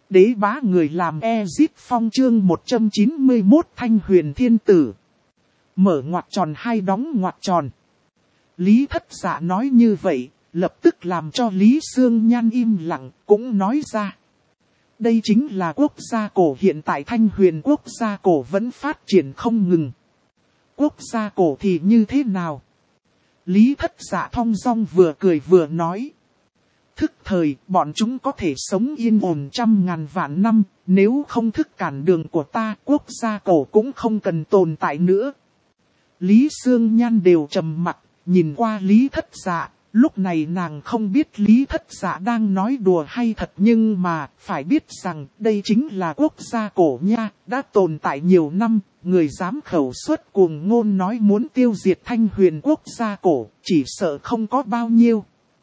Đế bá người làm Ezit Phong chương 191 Thanh Huyền Thiên Tử. Mở ngoặc tròn hai đóng ngoặc tròn. Lý Thất Dạ nói như vậy, lập tức làm cho Lý Sương Nhan im lặng, cũng nói ra. Đây chính là quốc gia cổ, hiện tại Thanh Huyền quốc gia cổ vẫn phát triển không ngừng. Quốc gia cổ thì như thế nào? Lý Thất Dạ thong dong vừa cười vừa nói. Thức thời, bọn chúng có thể sống yên ổn 100.000 vạn năm, nếu không thức cản đường của ta, quốc gia cổ cũng không cần tồn tại nữa. Lý Sương Nhan đều trầm mặc, nhìn qua Lý Thất Dạ, lúc này nàng không biết Lý Thất Dạ đang nói đùa hay thật, nhưng mà phải biết rằng đây chính là quốc gia cổ nha, đã tồn tại nhiều năm, người dám khẩu xuất cuồng ngôn nói muốn tiêu diệt Thanh Huyền quốc gia cổ, chỉ sợ không có bao nhiêu.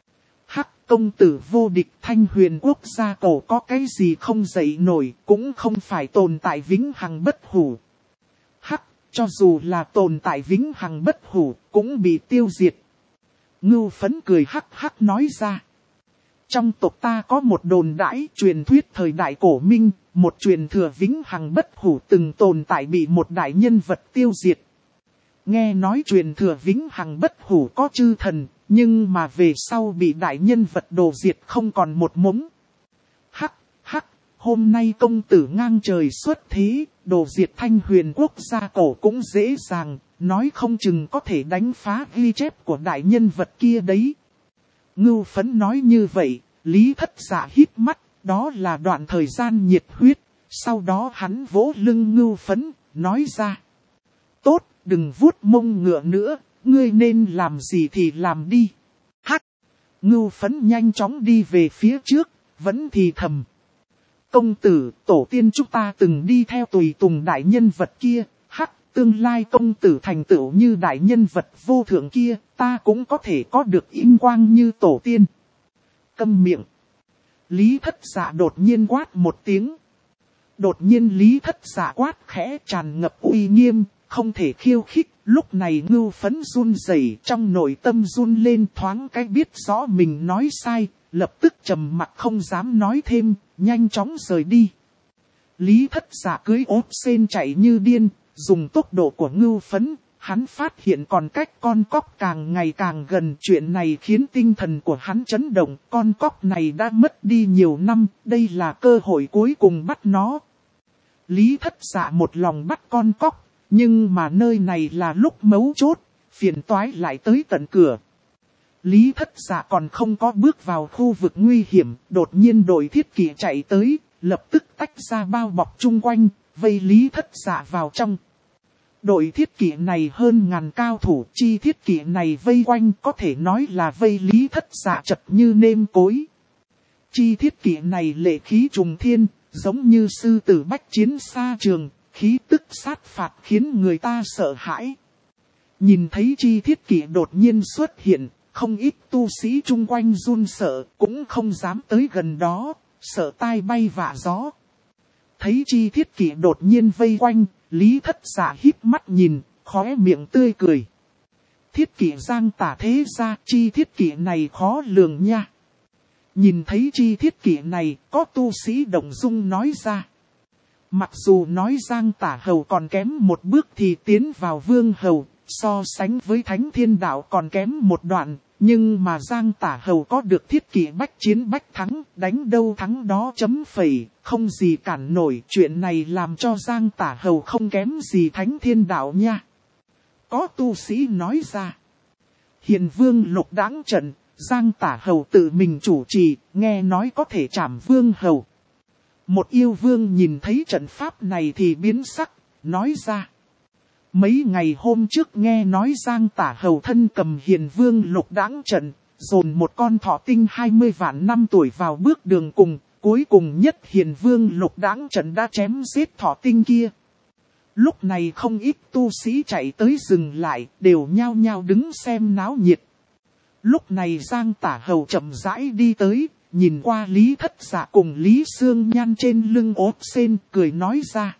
Hắc công tử vô địch, Thanh Huyền quốc gia cổ có cái gì không dậy nổi, cũng không phải tồn tại vĩnh hằng bất hủ. Hắc, cho dù là tồn tại vĩnh hằng bất hủ, cũng bị tiêu diệt. Ngưu Phấn cười hắc hắc nói ra. Trong tộc ta có một đồn đãi truyền thuyết thời đại cổ minh, một truyền thừa vĩnh hằng bất hủ từng tồn tại bị một đại nhân vật tiêu diệt. Nghe nói truyền thừa vĩnh hằng bất hủ có chư thần, nhưng mà về sau bị đại nhân vật đồ diệt không còn một mống. Hắc, hắc, hôm nay công tử ngang trời xuất thế, đồ diệt Thanh Huyền quốc gia cổ cũng dễ dàng, nói không chừng có thể đánh phá ghi chép của đại nhân vật kia đấy. Ngưu Phấn nói như vậy, Lý Thất Dạ hít mắt, đó là đoạn thời gian nhiệt huyết, sau đó hắn vỗ lưng Ngưu Phấn, nói ra. Tốt, đừng vuốt mông ngựa nữa, ngươi nên làm gì thì làm đi. Hắc! Ngưu Phấn nhanh chóng đi về phía trước, vẫn thì thầm. Công tử, tổ tiên chúng ta từng đi theo tùy tùng đại nhân vật kia, hắc, tương lai công tử thành tựu như đại nhân vật vô thượng kia, ta cũng có thể có được vinh quang như tổ tiên. Câm miệng! Lý Thất Dạ đột nhiên quát một tiếng. Đột nhiên Lý Thất Dạ quát khẽ tràn ngập uy nghiêm, không thể khiêu khích. Lúc này Ngưu Phấn run rẩy, trong nội tâm run lên, thoáng cái biết rõ mình nói sai, lập tức trầm mặc không dám nói thêm, nhanh chóng rời đi. Lý Thất Dạ cưỡi ốp sên chạy như điên, dùng tốc độ của Ngưu Phấn, hắn phát hiện còn cách con cóc càng ngày càng gần. Chuyện này khiến tinh thần của hắn chấn động, con cóc này đã mất đi nhiều năm, đây là cơ hội cuối cùng bắt nó. Lý Thất Dạ một lòng bắt con cóc. Nhưng mà nơi này là lúc mấu chốt, phiền toái lại tới tận cửa. Lý Thất Dạ còn không có bước vào khu vực nguy hiểm, đột nhiên đội thiết kỵ chạy tới, lập tức tách ra bao bọc chung quanh, vây Lý Thất Dạ vào trong. Đội thiết kỵ này hơn ngàn cao thủ, chi thiết kỵ này vây quanh có thể nói là vây Lý Thất Dạ chật như nêm cối. Chi thiết kỵ này lệ khí trùng thiên, giống như sư tử bách chiến xa trường. Khí tức sát phạt khiến người ta sợ hãi. Nhìn thấy chi thiết kỵ đột nhiên xuất hiện, không ít tu sĩ chung quanh run sợ, cũng không dám tới gần đó, sợ tai bay vạ gió. Thấy chi thiết kỵ đột nhiên vây quanh, Lý Thất Dạ híp mắt nhìn, khóe miệng tươi cười. Thiết kỵ giang tả thế ra, chi thiết kỵ này khó lường nha. Nhìn thấy chi thiết kỵ này, có tu sĩ động dung nói ra. Mặc dù nói Giang Tả Hầu còn kém một bước thì tiến vào Vương Hầu, so sánh với Thánh Thiên Đạo còn kém một đoạn, nhưng mà Giang Tả Hầu có được thiết kỵ bách chiến bách thắng, đánh đâu thắng đó chấm phẩy, không gì cản nổi. Chuyện này làm cho Giang Tả Hầu không kém gì Thánh Thiên Đạo nha. Có tu sĩ nói ra. Hiền Vương lục đãng trận, Giang Tả Hầu tự mình chủ trì, nghe nói có thể trảm Vương Hầu. Một yêu vương nhìn thấy trận pháp này thì biến sắc, nói ra. Mấy ngày hôm trước nghe nói Giang Tả Hầu thân cầm Hiền Vương lục đãng trận, dồn một con thọ tinh 20 vạn năm tuổi vào bước đường cùng, cuối cùng nhất Hiền Vương lục đãng trận đã chém giết thọ tinh kia. Lúc này không ít tu sĩ chạy tới dừng lại, đều nhao nhao đứng xem náo nhiệt. Lúc này Giang Tả Hầu chậm rãi đi tới. Nhìn qua Lý Thất Dạ cùng Lý Sương Nhan trên lưng ốp sên, cười nói ra.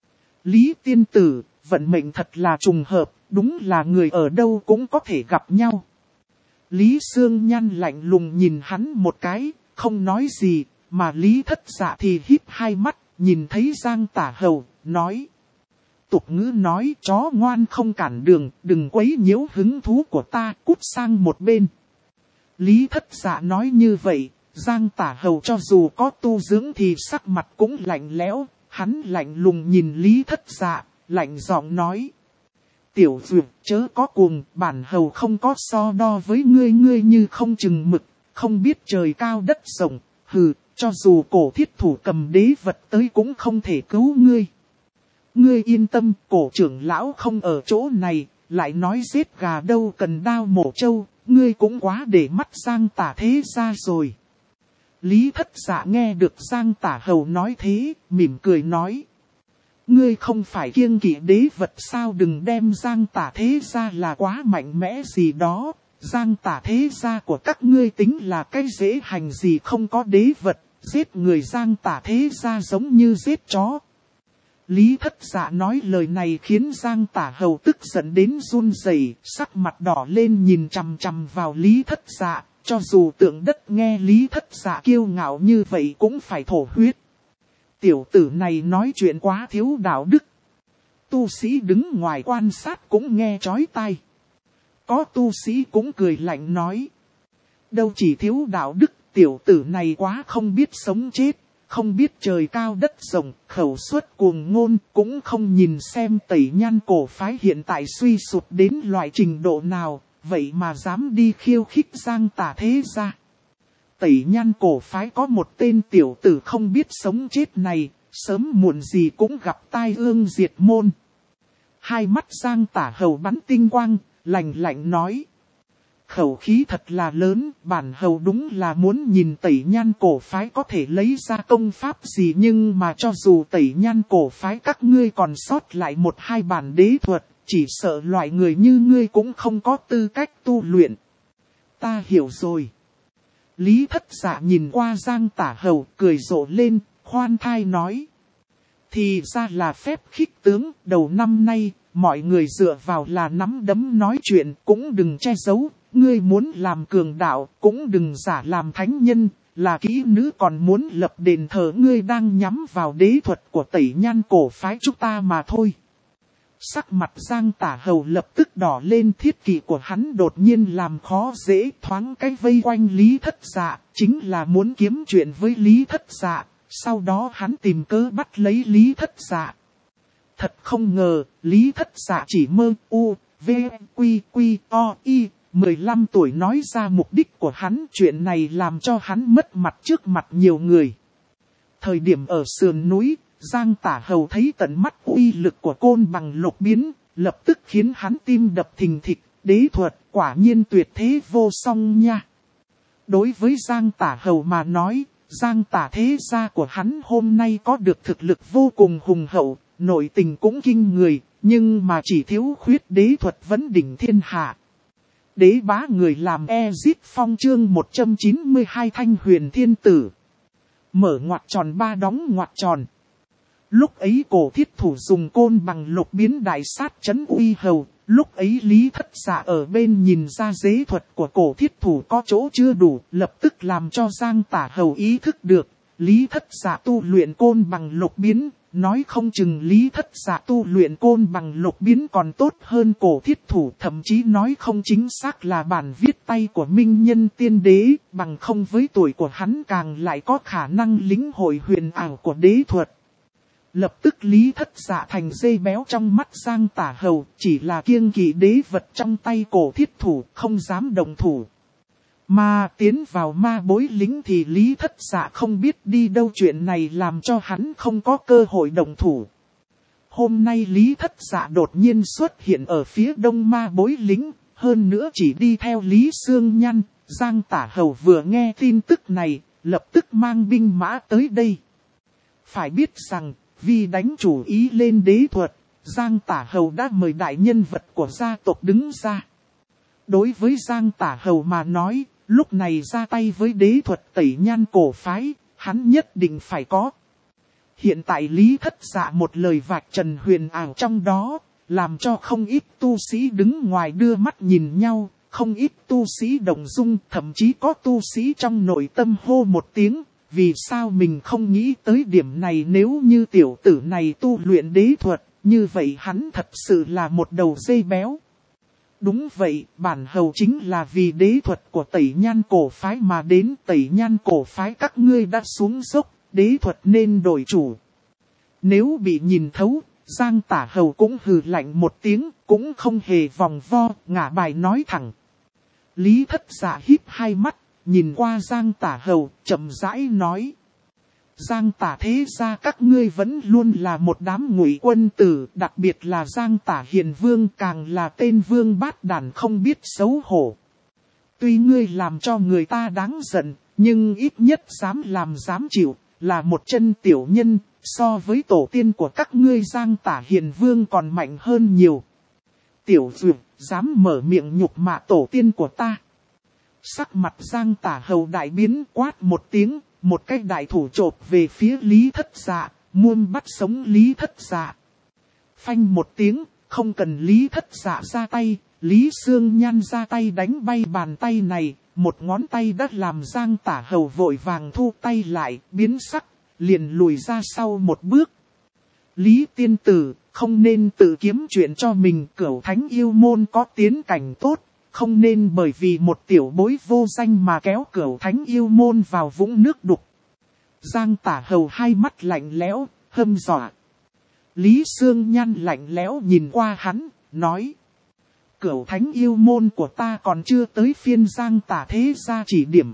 Lý tiên tử, vận mệnh thật là trùng hợp, đúng là người ở đâu cũng có thể gặp nhau. Lý Sương Nhan lạnh lùng nhìn hắn một cái, không nói gì, mà Lý Thất Dạ thì híp hai mắt, nhìn thấy Giang Tả Hầu, nói. Tục ngữ nói chó ngoan không cản đường, đừng quấy nhiễu hứng thú của ta, cút sang một bên. Lý Thất Dạ nói như vậy, Giang Tả Hầu cho dù có tu dưỡng thì sắc mặt cũng lạnh lẽo, hắn lạnh lùng nhìn Lý Thất Dạ, lạnh giọng nói. Tiểu dược chớ có cuồng, bản hầu không có so đo với ngươi, ngươi như không chừng mực, không biết trời cao đất rộng, hừ, cho dù cổ thiết thủ cầm đế vật tới cũng không thể cứu ngươi. Ngươi yên tâm, cổ trưởng lão không ở chỗ này, lại nói giết gà đâu cần đao mổ trâu, ngươi cũng quá để mắt Giang Tả Thế Gia rồi. Lý Thất Dạ nghe được Giang Tả Hầu nói thế, mỉm cười nói. Ngươi không phải kiêng kỵ đế vật sao, đừng đem Giang Tả Thế Gia là quá mạnh mẽ gì đó. Giang Tả Thế Gia của các ngươi tính là cái dễ hành gì, không có đế vật, giết người Giang Tả Thế Gia giống như giết chó. Lý Thất Dạ nói lời này khiến Giang Tả Hầu tức giận đến run rẩy, sắc mặt đỏ lên nhìn chằm chằm vào Lý Thất Dạ, cho dù tượng đất nghe Lý Thất Dạ kiêu ngạo như vậy cũng phải thổ huyết. Tiểu tử này nói chuyện quá thiếu đạo đức. Tu sĩ đứng ngoài quan sát cũng nghe chói tai. Có tu sĩ cũng cười lạnh nói. Đâu chỉ thiếu đạo đức, tiểu tử này quá không biết sống chết. Không biết trời cao đất rộng, khẩu suất cuồng ngôn, cũng không nhìn xem Tẩy Nhan cổ phái hiện tại suy sụp đến loại trình độ nào, vậy mà dám đi khiêu khích Giang Tả Thế Gia. Tẩy Nhan cổ phái có một tên tiểu tử không biết sống chết này, sớm muộn gì cũng gặp tai ương diệt môn. Hai mắt Giang Tả Hầu bắn tinh quang, lạnh lạnh nói. Khẩu khí thật là lớn, bản hầu đúng là muốn nhìn Tẩy Nhan cổ phái có thể lấy ra công pháp gì, nhưng mà cho dù Tẩy Nhan cổ phái các ngươi còn sót lại một hai bản đế thuật, chỉ sợ loại người như ngươi cũng không có tư cách tu luyện. Ta hiểu rồi. Lý Thất Dạ nhìn qua Giang Tả Hầu, cười rộ lên, khoan thai nói. Thì ra là phép khích tướng, đầu năm nay, mọi người dựa vào là nắm đấm nói chuyện, cũng đừng che giấu. Ngươi muốn làm cường đạo, cũng đừng giả làm thánh nhân, là kỹ nữ còn muốn lập đền thờ, ngươi đang nhắm vào đế thuật của Tẩy Nhan cổ phái chúng ta mà thôi. Sắc mặt Giang Tả Hầu lập tức đỏ lên, thiết kỵ của hắn đột nhiên làm khó dễ, thoáng cái vây quanh Lý Thất Dạ, chính là muốn kiếm chuyện với Lý Thất Dạ, sau đó hắn tìm cớ bắt lấy Lý Thất Dạ. Thật không ngờ, Lý Thất Dạ chỉ mơ u, v, quy, quy, o, y. 15 tuổi nói ra mục đích của hắn, chuyện này làm cho hắn mất mặt trước mặt nhiều người. Thời điểm ở sườn núi, Giang Tả Hầu thấy tận mắt uy lực của côn bằng lục biến, lập tức khiến hắn tim đập thình thịch, đế thuật quả nhiên tuyệt thế vô song nha. Đối với Giang Tả Hầu mà nói, Giang Tả Thế Gia của hắn hôm nay có được thực lực vô cùng hùng hậu, nội tình cũng kinh người, nhưng mà chỉ thiếu khuyết đế thuật vấn đỉnh thiên hạ. Đế bá người làm Ezit Phong chương 192 Thanh Huyền Thiên Tử. Mở ngoặc tròn ba đóng ngoặc tròn. Lúc ấy cổ thiết thủ dùng côn bằng lục biến đại sát chấn uy hầu. Lúc ấy Lý Thất Dạ ở bên nhìn ra giới thuật của cổ thiết thủ có chỗ chưa đủ. Lập tức làm cho Giang Tả Hầu ý thức được. Lý Thất Dạ tu luyện côn bằng lục biến. Nói không chừng Lý Thất Dạ tu luyện côn bằng lục biến còn tốt hơn cổ thiết thủ, thậm chí nói không chính xác là bản viết tay của Minh Nhân Tiên Đế, bằng không với tuổi của hắn càng lại có khả năng lĩnh hội huyền ảo của đế thuật. Lập tức Lý Thất Dạ thành dây béo trong mắt Giang Tả Hầu, chỉ là kiêng kỵ đế vật trong tay cổ thiết thủ, không dám động thủ. Mà tiến vào ma bối lính thì Lý Thất Dạ không biết đi đâu, chuyện này làm cho hắn không có cơ hội động thủ. Hôm nay Lý Thất Dạ đột nhiên xuất hiện ở phía đông ma bối lính, hơn nữa chỉ đi theo Lý Sương Nhăn. Giang Tả Hầu vừa nghe tin tức này, lập tức mang binh mã tới đây. Phải biết rằng, vì đánh chủ ý lên đế thuật, Giang Tả Hầu đã mời đại nhân vật của gia tộc đứng ra. Đối với Giang Tả Hầu mà nói, lúc này ra tay với đế thuật Tẩy Nhan cổ phái, hắn nhất định phải có. Hiện tại Lý Thất Dạ một lời vạch trần huyền ảo trong đó, làm cho không ít tu sĩ đứng ngoài đưa mắt nhìn nhau, không ít tu sĩ động dung, thậm chí có tu sĩ trong nội tâm hô một tiếng, vì sao mình không nghĩ tới điểm này, nếu như tiểu tử này tu luyện đế thuật, như vậy hắn thật sự là một đầu dây béo. Đúng vậy, bản hầu chính là vì đế thuật của Tẩy Nhan cổ phái mà đến. Tẩy Nhan cổ phái các ngươi đã xuống dốc, đế thuật nên đổi chủ. Nếu bị nhìn thấu, Giang Tả Hầu cũng hừ lạnh một tiếng, cũng không hề vòng vo, ngả bài nói thẳng. Lý Thất Dạ híp hai mắt, nhìn qua Giang Tả Hầu, chậm rãi nói. Giang Tả thế gia các ngươi vẫn luôn là một đám ngụy quân tử, đặc biệt là Giang Tả Hiền Vương càng là tên vương bát đàn không biết xấu hổ. Tuy ngươi làm cho người ta đáng giận, nhưng ít nhất dám làm dám chịu, là một chân tiểu nhân, so với tổ tiên của các ngươi Giang Tả Hiền Vương còn mạnh hơn nhiều. Tiểu dược, dám mở miệng nhục mạ tổ tiên của ta. Sắc mặt Giang Tả Hầu đại biến, quát một tiếng, một cái đại thủ chộp về phía Lý Thất Dạ, muốn bắt sống Lý Thất Dạ. Phanh một tiếng, không cần Lý Thất Dạ ra tay, Lý Sương Nhan ra tay đánh bay bàn tay này, một ngón tay đã làm Giang Tả Hầu vội vàng thu tay lại, biến sắc, liền lùi ra sau một bước. Lý tiên tử, không nên tự kiếm chuyện cho mình, Cửu Thánh yêu môn có tiến cảnh tốt, không nên bởi vì một tiểu bối vô danh mà kéo Cửu Thánh yêu môn vào vũng nước đục. Giang Tả Hầu hai mắt lạnh lẽo, hâm dọa. Lý Sương Nhan lạnh lẽo nhìn qua hắn, nói. Cửu Thánh yêu môn của ta còn chưa tới phiên Giang Tả thế gia chỉ điểm.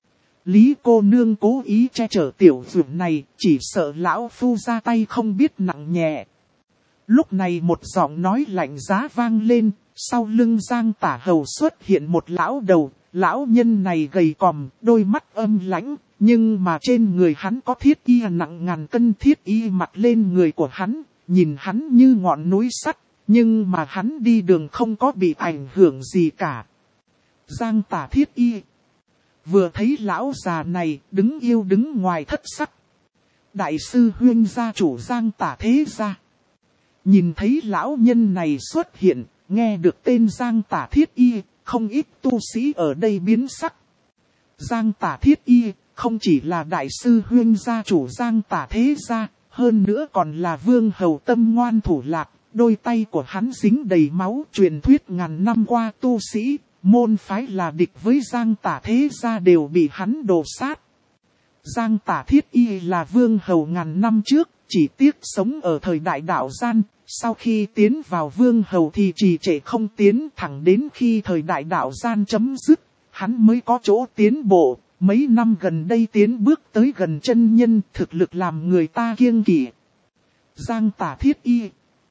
Lý cô nương cố ý che chở tiểu dược này, chỉ sợ lão phu ra tay không biết nặng nhẹ. Lúc này một giọng nói lạnh giá vang lên, sau lưng Giang Tả Hầu xuất hiện một lão đầu, lão nhân này gầy còm, đôi mắt âm lãnh, nhưng mà trên người hắn có thiết y nặng ngàn cân, thiết y mặc lên người của hắn, nhìn hắn như ngọn núi sắt, nhưng mà hắn đi đường không có bị ảnh hưởng gì cả. Giang Tả thiết y vừa thấy lão già này đứng yêu đứng ngoài thất sắc. Đại sư huyên gia chủ Giang Tả thế gia. Nhìn thấy lão nhân này xuất hiện, nghe được tên Giang Tả thiết y, không ít tu sĩ ở đây biến sắc. Giang Tả thiết y không chỉ là đại sư huyên gia chủ Giang Tả thế gia, hơn nữa còn là vương hầu tâm ngoan thủ lạc, đôi tay của hắn dính đầy máu. Truyền thuyết ngàn năm qua tu sĩ, môn phái là địch với Giang Tả thế gia đều bị hắn đồ sát. Giang Tả thiết y là vương hầu ngàn năm trước, chỉ tiếc sống ở thời đại đạo gian, sau khi tiến vào vương hầu thì trì trệ không tiến, thẳng đến khi thời đại đạo gian chấm dứt, hắn mới có chỗ tiến bộ. Mấy năm gần đây tiến bước tới gần chân nhân, thực lực làm người ta kiêng kỵ. Giang Tả thiết y.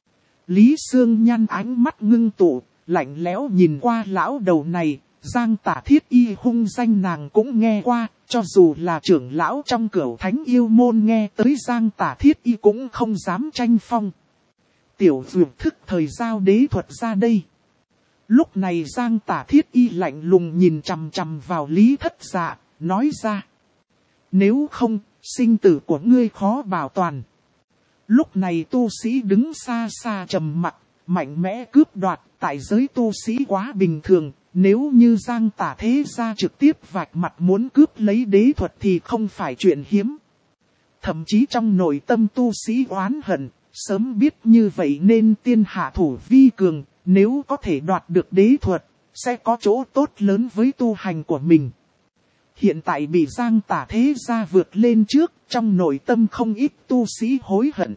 Lý Sương Nhan ánh mắt ngưng tụ, lạnh lẽo nhìn qua lão đầu này. Giang Tả thiết y hung danh nàng cũng nghe qua, cho dù là trưởng lão trong Cửu Thánh yêu môn nghe tới Giang Tả thiết y cũng không dám tranh phong. Tiểu dược thức thời giao đế thuật ra đây. Lúc này Giang Tả thiết y lạnh lùng nhìn chằm chằm vào Lý Thất Dạ, nói ra. Nếu không, sinh tử của ngươi khó bảo toàn. Lúc này tu sĩ đứng xa xa trầm mặc, mạnh mẽ cướp đoạt, tại giới tu sĩ quá bình thường. Nếu như Giang Tả thế gia trực tiếp vạch mặt muốn cướp lấy đế thuật thì không phải chuyện hiếm. Thậm chí trong nội tâm tu sĩ oán hận, sớm biết như vậy nên tiên hạ thủ vi cường, nếu có thể đoạt được đế thuật, sẽ có chỗ tốt lớn với tu hành của mình. Hiện tại bị Giang Tả thế gia vượt lên trước, trong nội tâm không ít tu sĩ hối hận.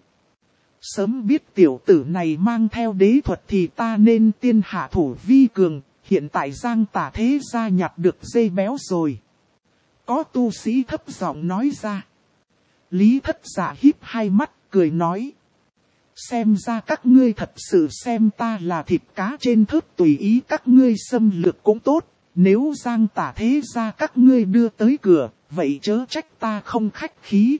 Sớm biết tiểu tử này mang theo đế thuật thì ta nên tiên hạ thủ vi cường, hiện tại Giang Tả thế gia nhặt được dây béo rồi. Có tu sĩ thấp giọng nói ra. Lý Thất Dạ híp hai mắt, cười nói. Xem ra các ngươi thật sự xem ta là thịt cá trên thớt, tùy ý các ngươi xâm lược cũng tốt. Nếu Giang Tả thế gia các ngươi đưa tới cửa, vậy chớ trách ta không khách khí.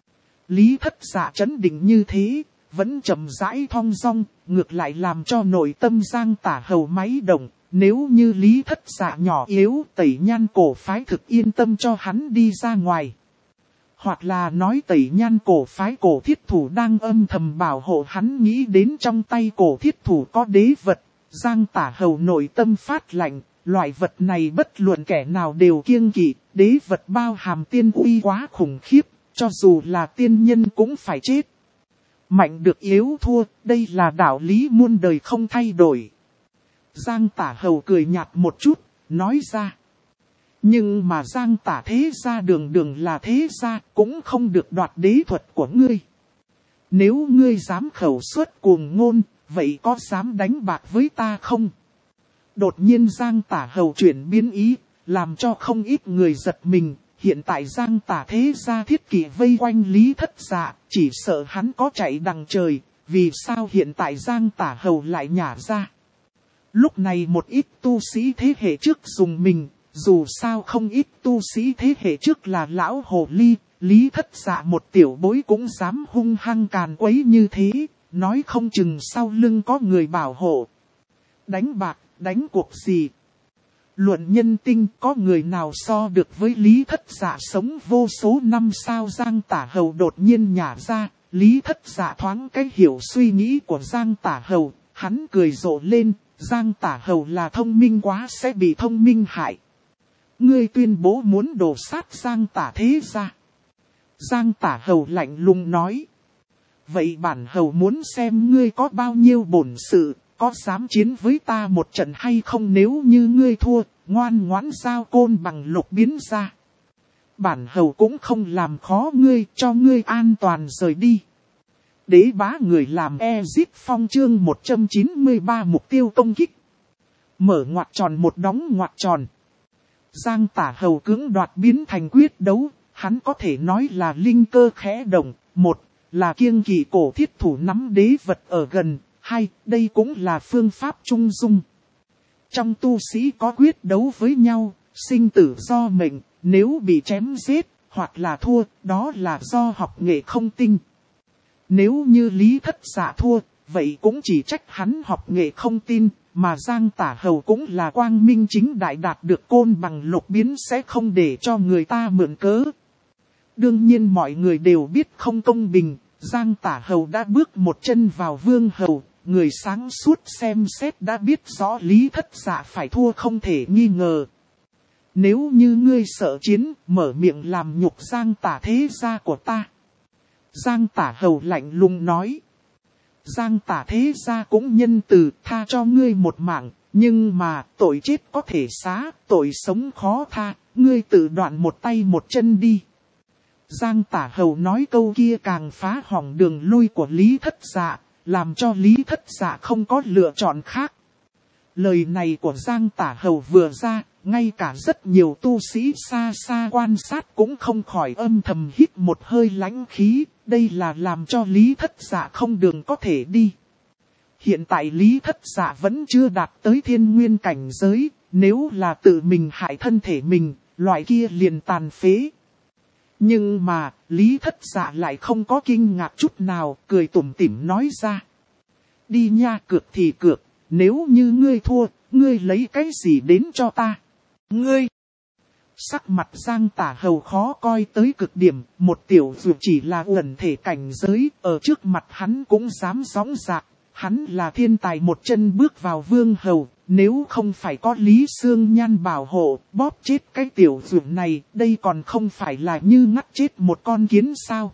Lý Thất Dạ trấn định như thế, vẫn chậm rãi thong dong, ngược lại làm cho nội tâm Giang Tả Hầu máy động. Nếu như Lý Thất Dạ nhỏ yếu, Tẩy Nhan cổ phái thực yên tâm cho hắn đi ra ngoài. Hoặc là nói Tẩy Nhan cổ phái cổ thiết thủ đang âm thầm bảo hộ hắn, nghĩ đến trong tay cổ thiết thủ có đế vật. Giang Tả Hầu nội tâm phát lạnh, loại vật này bất luận kẻ nào đều kiêng kỵ, đế vật bao hàm tiên uy quá khủng khiếp, cho dù là tiên nhân cũng phải chết. Mạnh được yếu thua, đây là đạo lý muôn đời không thay đổi. Giang Tả Hầu cười nhạt một chút, nói ra. Nhưng mà Giang Tả thế gia đường đường là thế gia, cũng không được đoạt đế thuật của ngươi. Nếu ngươi dám khẩu xuất cuồng ngôn, vậy có dám đánh bạc với ta không? Đột nhiên Giang Tả Hầu chuyển biến ý, làm cho không ít người giật mình. Hiện tại Giang Tả thế gia thiết kỷ vây quanh Lý Thất Dạ, chỉ sợ hắn có chạy đằng trời, vì sao hiện tại Giang Tả Hầu lại nhả ra. Lúc này một ít tu sĩ thế hệ trước dùng mình, dù sao không ít tu sĩ thế hệ trước là lão hồ ly, Lý Thất Dạ một tiểu bối cũng dám hung hăng càn quấy như thế, nói không chừng sau lưng có người bảo hộ. Đánh bạc, đánh cuộc gì? Luận nhân tinh, có người nào so được với Lý Thất Dạ sống vô số năm sao? Giang Tả Hầu đột nhiên nhả ra, Lý Thất Dạ thoáng cái hiểu suy nghĩ của Giang Tả Hầu, hắn cười rộ lên, Giang Tả Hầu là thông minh quá sẽ bị thông minh hại. Ngươi tuyên bố muốn đổ sát Giang Tả thế gia. Giang Tả Hầu lạnh lùng nói. Vậy bản hầu muốn xem ngươi có bao nhiêu bổn sự, có dám chiến với ta một trận hay không? Nếu như ngươi thua, ngoan ngoãn giao côn bằng lục biến ra. Bản hầu cũng không làm khó ngươi, cho ngươi an toàn rời đi. Đế bá người làm Ezip Phong chương 193 mục tiêu công kích. Mở ngoặc tròn một đóng ngoặc tròn. Giang Tả Hầu cưỡng đoạt biến thành quyết đấu, hắn có thể nói là linh cơ khẽ động. Một là kiêng kỵ cổ thiết thủ nắm đế vật ở gần. Hai, đây cũng là phương pháp trung dung. Trong tu sĩ có quyết đấu với nhau, sinh tử do mệnh, nếu bị chém giết, hoặc là thua, đó là do học nghệ không tinh. Nếu như Lý Thất Dạ thua, vậy cũng chỉ trách hắn học nghệ không tin, mà Giang Tả Hầu cũng là quang minh chính đại đạt được côn bằng lục biến sẽ không để cho người ta mượn cớ. Đương nhiên mọi người đều biết không công bình, Giang Tả Hầu đã bước một chân vào Vương Hầu, người sáng suốt xem xét đã biết rõ Lý Thất Dạ phải thua không thể nghi ngờ. Nếu như ngươi sợ chiến, mở miệng làm nhục Giang Tả thế gia của ta. Giang Tả Hầu lạnh lùng nói. Giang Tả thế gia cũng nhân từ tha cho ngươi một mạng, nhưng mà tội chết có thể xá, tội sống khó tha, ngươi tự đoạn một tay một chân đi. Giang Tả Hầu nói câu kia càng phá hỏng đường lui của Lý Thất Dạ, làm cho Lý Thất Dạ không có lựa chọn khác. Lời này của Giang Tả Hầu vừa ra, ngay cả rất nhiều tu sĩ xa xa quan sát cũng không khỏi âm thầm hít một hơi lãnh khí, đây là làm cho Lý Thất Dạ không đường có thể đi. Hiện tại Lý Thất Dạ vẫn chưa đạt tới thiên nguyên cảnh giới, nếu là tự mình hại thân thể mình, loại kia liền tàn phế. Nhưng mà, Lý Thất Dạ lại không có kinh ngạc chút nào, cười tủm tỉm nói ra. Đi nha, cược thì cược, nếu như ngươi thua, ngươi lấy cái gì đến cho ta? Ngươi! Sắc mặt Giang Tả Hầu khó coi tới cực điểm, một tiểu dù chỉ là uẩn thể cảnh giới, ở trước mặt hắn cũng dám gióng dạc. Hắn là thiên tài một chân bước vào Vương Hầu, nếu không phải có Lý Sương Nhan bảo hộ, bóp chết cái tiểu dù này, đây còn không phải là như ngắt chết một con kiến sao.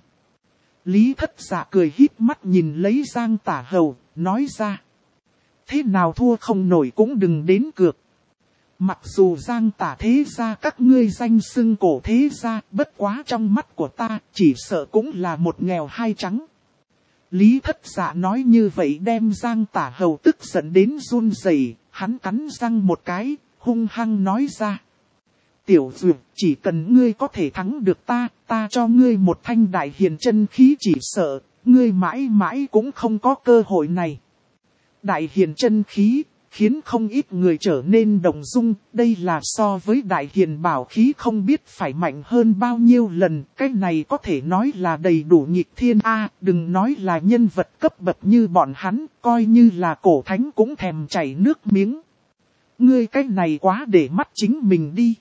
Lý Thất Dạ cười híp mắt nhìn lấy Giang Tả Hầu, nói ra. Thế nào thua không nổi cũng đừng đến cược. Mặc dù Giang Tả thế gia các ngươi danh xưng cổ thế gia, bất quá trong mắt của ta, chỉ sợ cũng là một nghèo hai trắng. Lý Thất Dạ nói như vậy đem Giang Tả Hầu tức giận đến run rẩy, hắn cắn răng một cái, hung hăng nói ra. Tiểu Duyệt, chỉ cần ngươi có thể thắng được ta, ta cho ngươi một thanh đại hiền chân khí, chỉ sợ, ngươi mãi mãi cũng không có cơ hội này. Đại hiền chân khí, khiến không ít người trở nên động dung, đây là so với đại hiền bảo khí không biết phải mạnh hơn bao nhiêu lần, cái này có thể nói là đầy đủ nghịch thiên a, đừng nói là nhân vật cấp bậc như bọn hắn, coi như là cổ thánh cũng thèm chảy nước miếng. Ngươi cái này quá để mắt chính mình đi.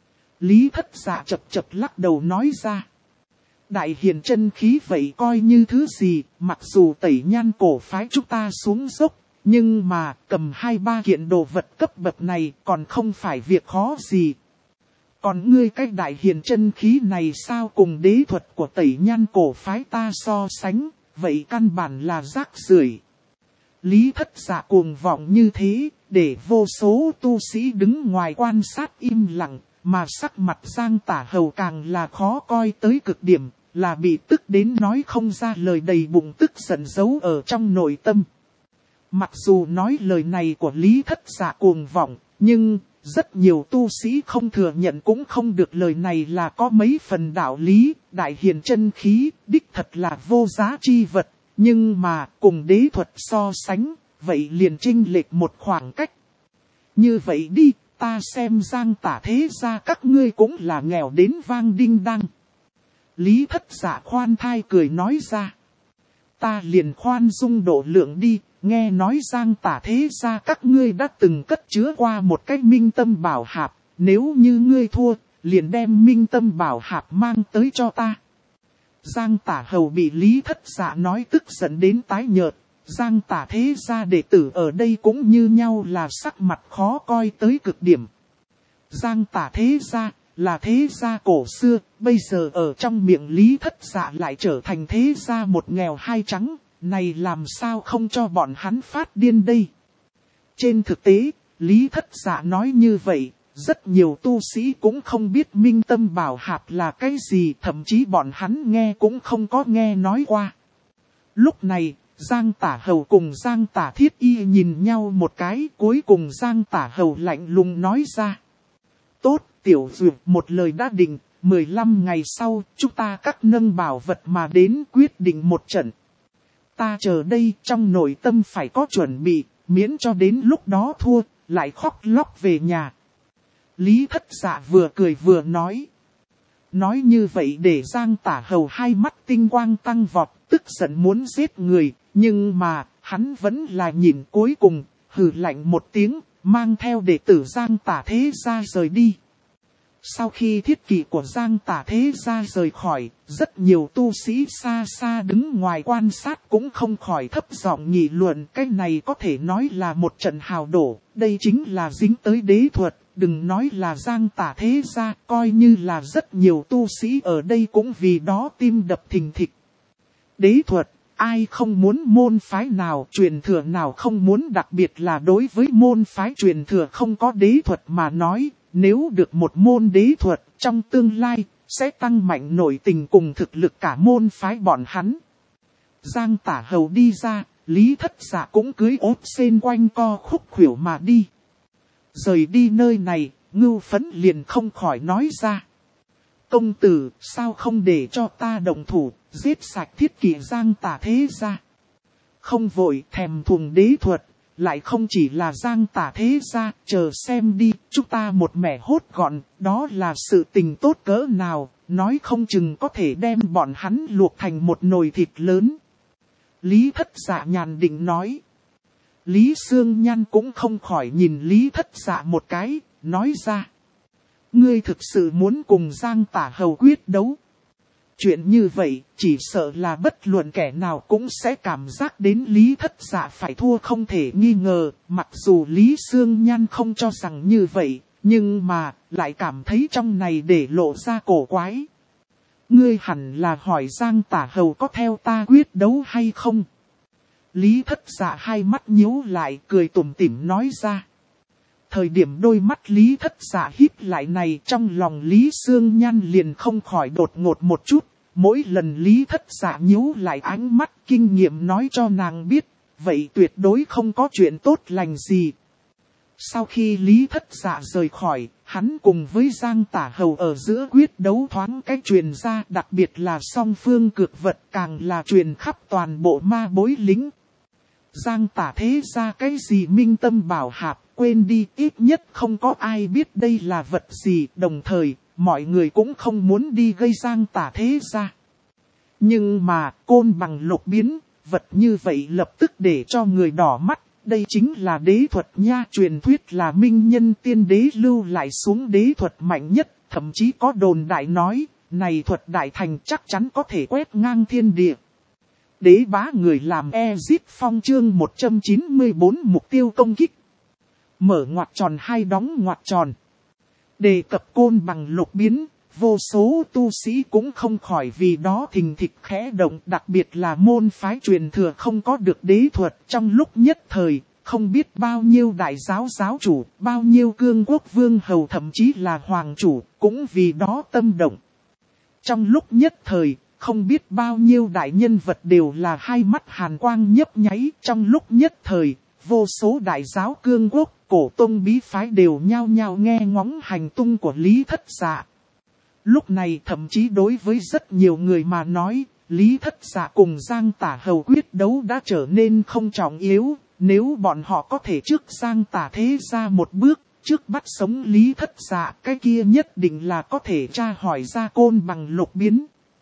Lý Thất Dạ chập chập lắc đầu nói ra. Đại hiền chân khí vậy coi như thứ gì, mặc dù tẩy nhan cổ phái chúng ta xuống dốc, nhưng mà cầm 2-3 kiện đồ vật cấp bậc này còn không phải việc khó gì. Còn ngươi cái đại hiền chân khí này sao cùng đế thuật của Tẩy Nhan cổ phái ta so sánh, vậy căn bản là rác rưởi. Lý Thất Dạ cuồng vọng như thế, để vô số tu sĩ đứng ngoài quan sát im lặng, mà sắc mặt Giang Tả Hầu càng là khó coi tới cực điểm, là bị tức đến nói không ra lời, đầy bụng tức giận giấu ở trong nội tâm. Mặc dù nói lời này của Lý Thất Dạ cuồng vọng, nhưng rất nhiều tu sĩ không thừa nhận cũng không được lời này là có mấy phần đạo lý. Đại hiền chân khí, đích thật là vô giá chi vật, nhưng mà cùng đế thuật so sánh, vậy liền chênh lệch một khoảng cách. Như vậy đi, ta xem Giang Tả thế gia các ngươi cũng là nghèo đến vang đinh đăng. Lý Thất Dạ khoan thai cười nói ra. Ta liền khoan dung độ lượng đi, nghe nói Giang Tả thế gia các ngươi đã từng cất chứa qua một cái minh tâm bảo hạp, nếu như ngươi thua, liền đem minh tâm bảo hạp mang tới cho ta. Giang Tả Hầu bị Lý Thất Dạ nói tức giận đến tái nhợt, Giang Tả thế gia đệ tử ở đây cũng như nhau là sắc mặt khó coi tới cực điểm. Giang Tả thế gia là thế gia cổ xưa, bây giờ ở trong miệng Lý Thất Dạ lại trở thành thế gia một nghèo hai trắng, này làm sao không cho bọn hắn phát điên đây. Trên thực tế, Lý Thất Dạ nói như vậy, rất nhiều tu sĩ cũng không biết minh tâm bảo hạp là cái gì, thậm chí bọn hắn nghe cũng không có nghe nói qua. Lúc này, Giang Tả Hầu cùng Giang Tả Thiết Y nhìn nhau một cái, cuối cùng Giang Tả Hầu lạnh lùng nói ra. Tốt, tiểu dược, một lời đã định, 15 ngày sau, chúng ta các nâng bảo vật mà đến quyết định một trận. Ta chờ đây, trong nội tâm phải có chuẩn bị, miễn cho đến lúc đó thua, lại khóc lóc về nhà. Lý Thất Dạ vừa cười vừa nói. Nói như vậy để Giang Tả Hầu hai mắt tinh quang tăng vọt, tức giận muốn giết người, nhưng mà, hắn vẫn là nhìn cuối cùng, hừ lạnh một tiếng, mang theo đệ tử Giang Tả thế gia rời đi. Sau khi thiết kỵ của Giang Tả thế gia rời khỏi, rất nhiều tu sĩ xa xa đứng ngoài quan sát cũng không khỏi thấp giọng nghị luận, cái này có thể nói là một trận hào đổ, đây chính là dính tới đế thuật, đừng nói là Giang Tả thế gia, coi như là rất nhiều tu sĩ ở đây cũng vì đó tim đập thình thịch. Đế thuật, ai không muốn môn phái nào, truyền thừa nào không muốn, đặc biệt là đối với môn phái truyền thừa không có đế thuật mà nói. Nếu được một môn đế thuật, trong tương lai, sẽ tăng mạnh nội tình cùng thực lực cả môn phái bọn hắn. Giang Tả Hầu đi ra, Lý Thất Dạ cũng cưới ốp sên quanh co khúc khuỷu mà đi. Rời đi nơi này, Ngưu Phấn liền không khỏi nói ra. Công tử, sao không để cho ta động thủ, giết sạch thiết kỷ Giang Tả thế gia. Không vội, thèm thuồng đế thuật. Lại không chỉ là Giang Tả thế gia, chờ xem đi, chúng ta một mẻ hốt gọn, đó là sự tình tốt cỡ nào, nói không chừng có thể đem bọn hắn luộc thành một nồi thịt lớn. Lý Thất Dạ nhàn định nói. Lý Sương Nhan cũng không khỏi nhìn Lý Thất Dạ một cái, nói ra. Ngươi thực sự muốn cùng Giang Tả Hầu quyết đấu. Chuyện như vậy, chỉ sợ là bất luận kẻ nào cũng sẽ cảm giác đến Lý Thất Dạ phải thua không thể nghi ngờ, mặc dù Lý Sương Nhan không cho rằng như vậy, nhưng mà, lại cảm thấy trong này để lộ ra cổ quái. Ngươi hẳn là hỏi Giang Tả Hầu có theo ta quyết đấu hay không? Lý Thất Dạ hai mắt nhíu lại, cười tủm tỉm nói ra. Thời điểm đôi mắt Lý Thất Dạ híp lại này, trong lòng Lý Sương Nhan liền không khỏi đột ngột một chút. Mỗi lần Lý Thất Dạ nhíu lại ánh mắt, kinh nghiệm nói cho nàng biết, vậy tuyệt đối không có chuyện tốt lành gì. Sau khi Lý Thất Dạ rời khỏi, hắn cùng với Giang Tả Hầu ở giữa quyết đấu thoáng cách truyền ra, đặc biệt là song phương cược vật càng là truyền khắp toàn bộ ma bối lính. Giang Tả thế ra cái gì minh tâm bảo hạp, quên đi, ít nhất không có ai biết đây là vật gì, đồng thời, mọi người cũng không muốn đi gây Giang Tả thế ra. Nhưng mà, côn bằng lục biến, vật như vậy lập tức để cho người đỏ mắt, đây chính là đế thuật nha, truyền thuyết là minh nhân tiên đế lưu lại xuống đế thuật mạnh nhất, thậm chí có đồn đại nói, này thuật đại thành chắc chắn có thể quét ngang thiên địa. Đế bá người làm Ezip Phong chương 194 mục tiêu công kích. Mở ngoặc tròn hai đóng ngoặc tròn. Đề cập Côn Bằng lục biến, vô số tu sĩ cũng không khỏi vì đó thình thịch khẽ động, đặc biệt là môn phái truyền thừa không có được đế thuật trong lúc nhất thời, không biết bao nhiêu đại giáo giáo chủ, bao nhiêu cương quốc vương hầu thậm chí là hoàng chủ, cũng vì đó tâm động. Trong lúc nhất thời, không biết bao nhiêu đại nhân vật đều là hai mắt hàn quang nhấp nháy, trong lúc nhất thời, vô số đại giáo cương quốc, cổ tông bí phái đều nhao nhao nghe ngóng hành tung của Lý Thất Dạ. Lúc này thậm chí đối với rất nhiều người mà nói, Lý Thất Dạ cùng Giang Tả Hầu quyết đấu đã trở nên không trọng yếu. Nếu bọn họ có thể trước Giang Tả thế ra một bước, trước bắt sống Lý Thất Dạ, cái kia nhất định là có thể tra hỏi ra Côn Bằng lục biến.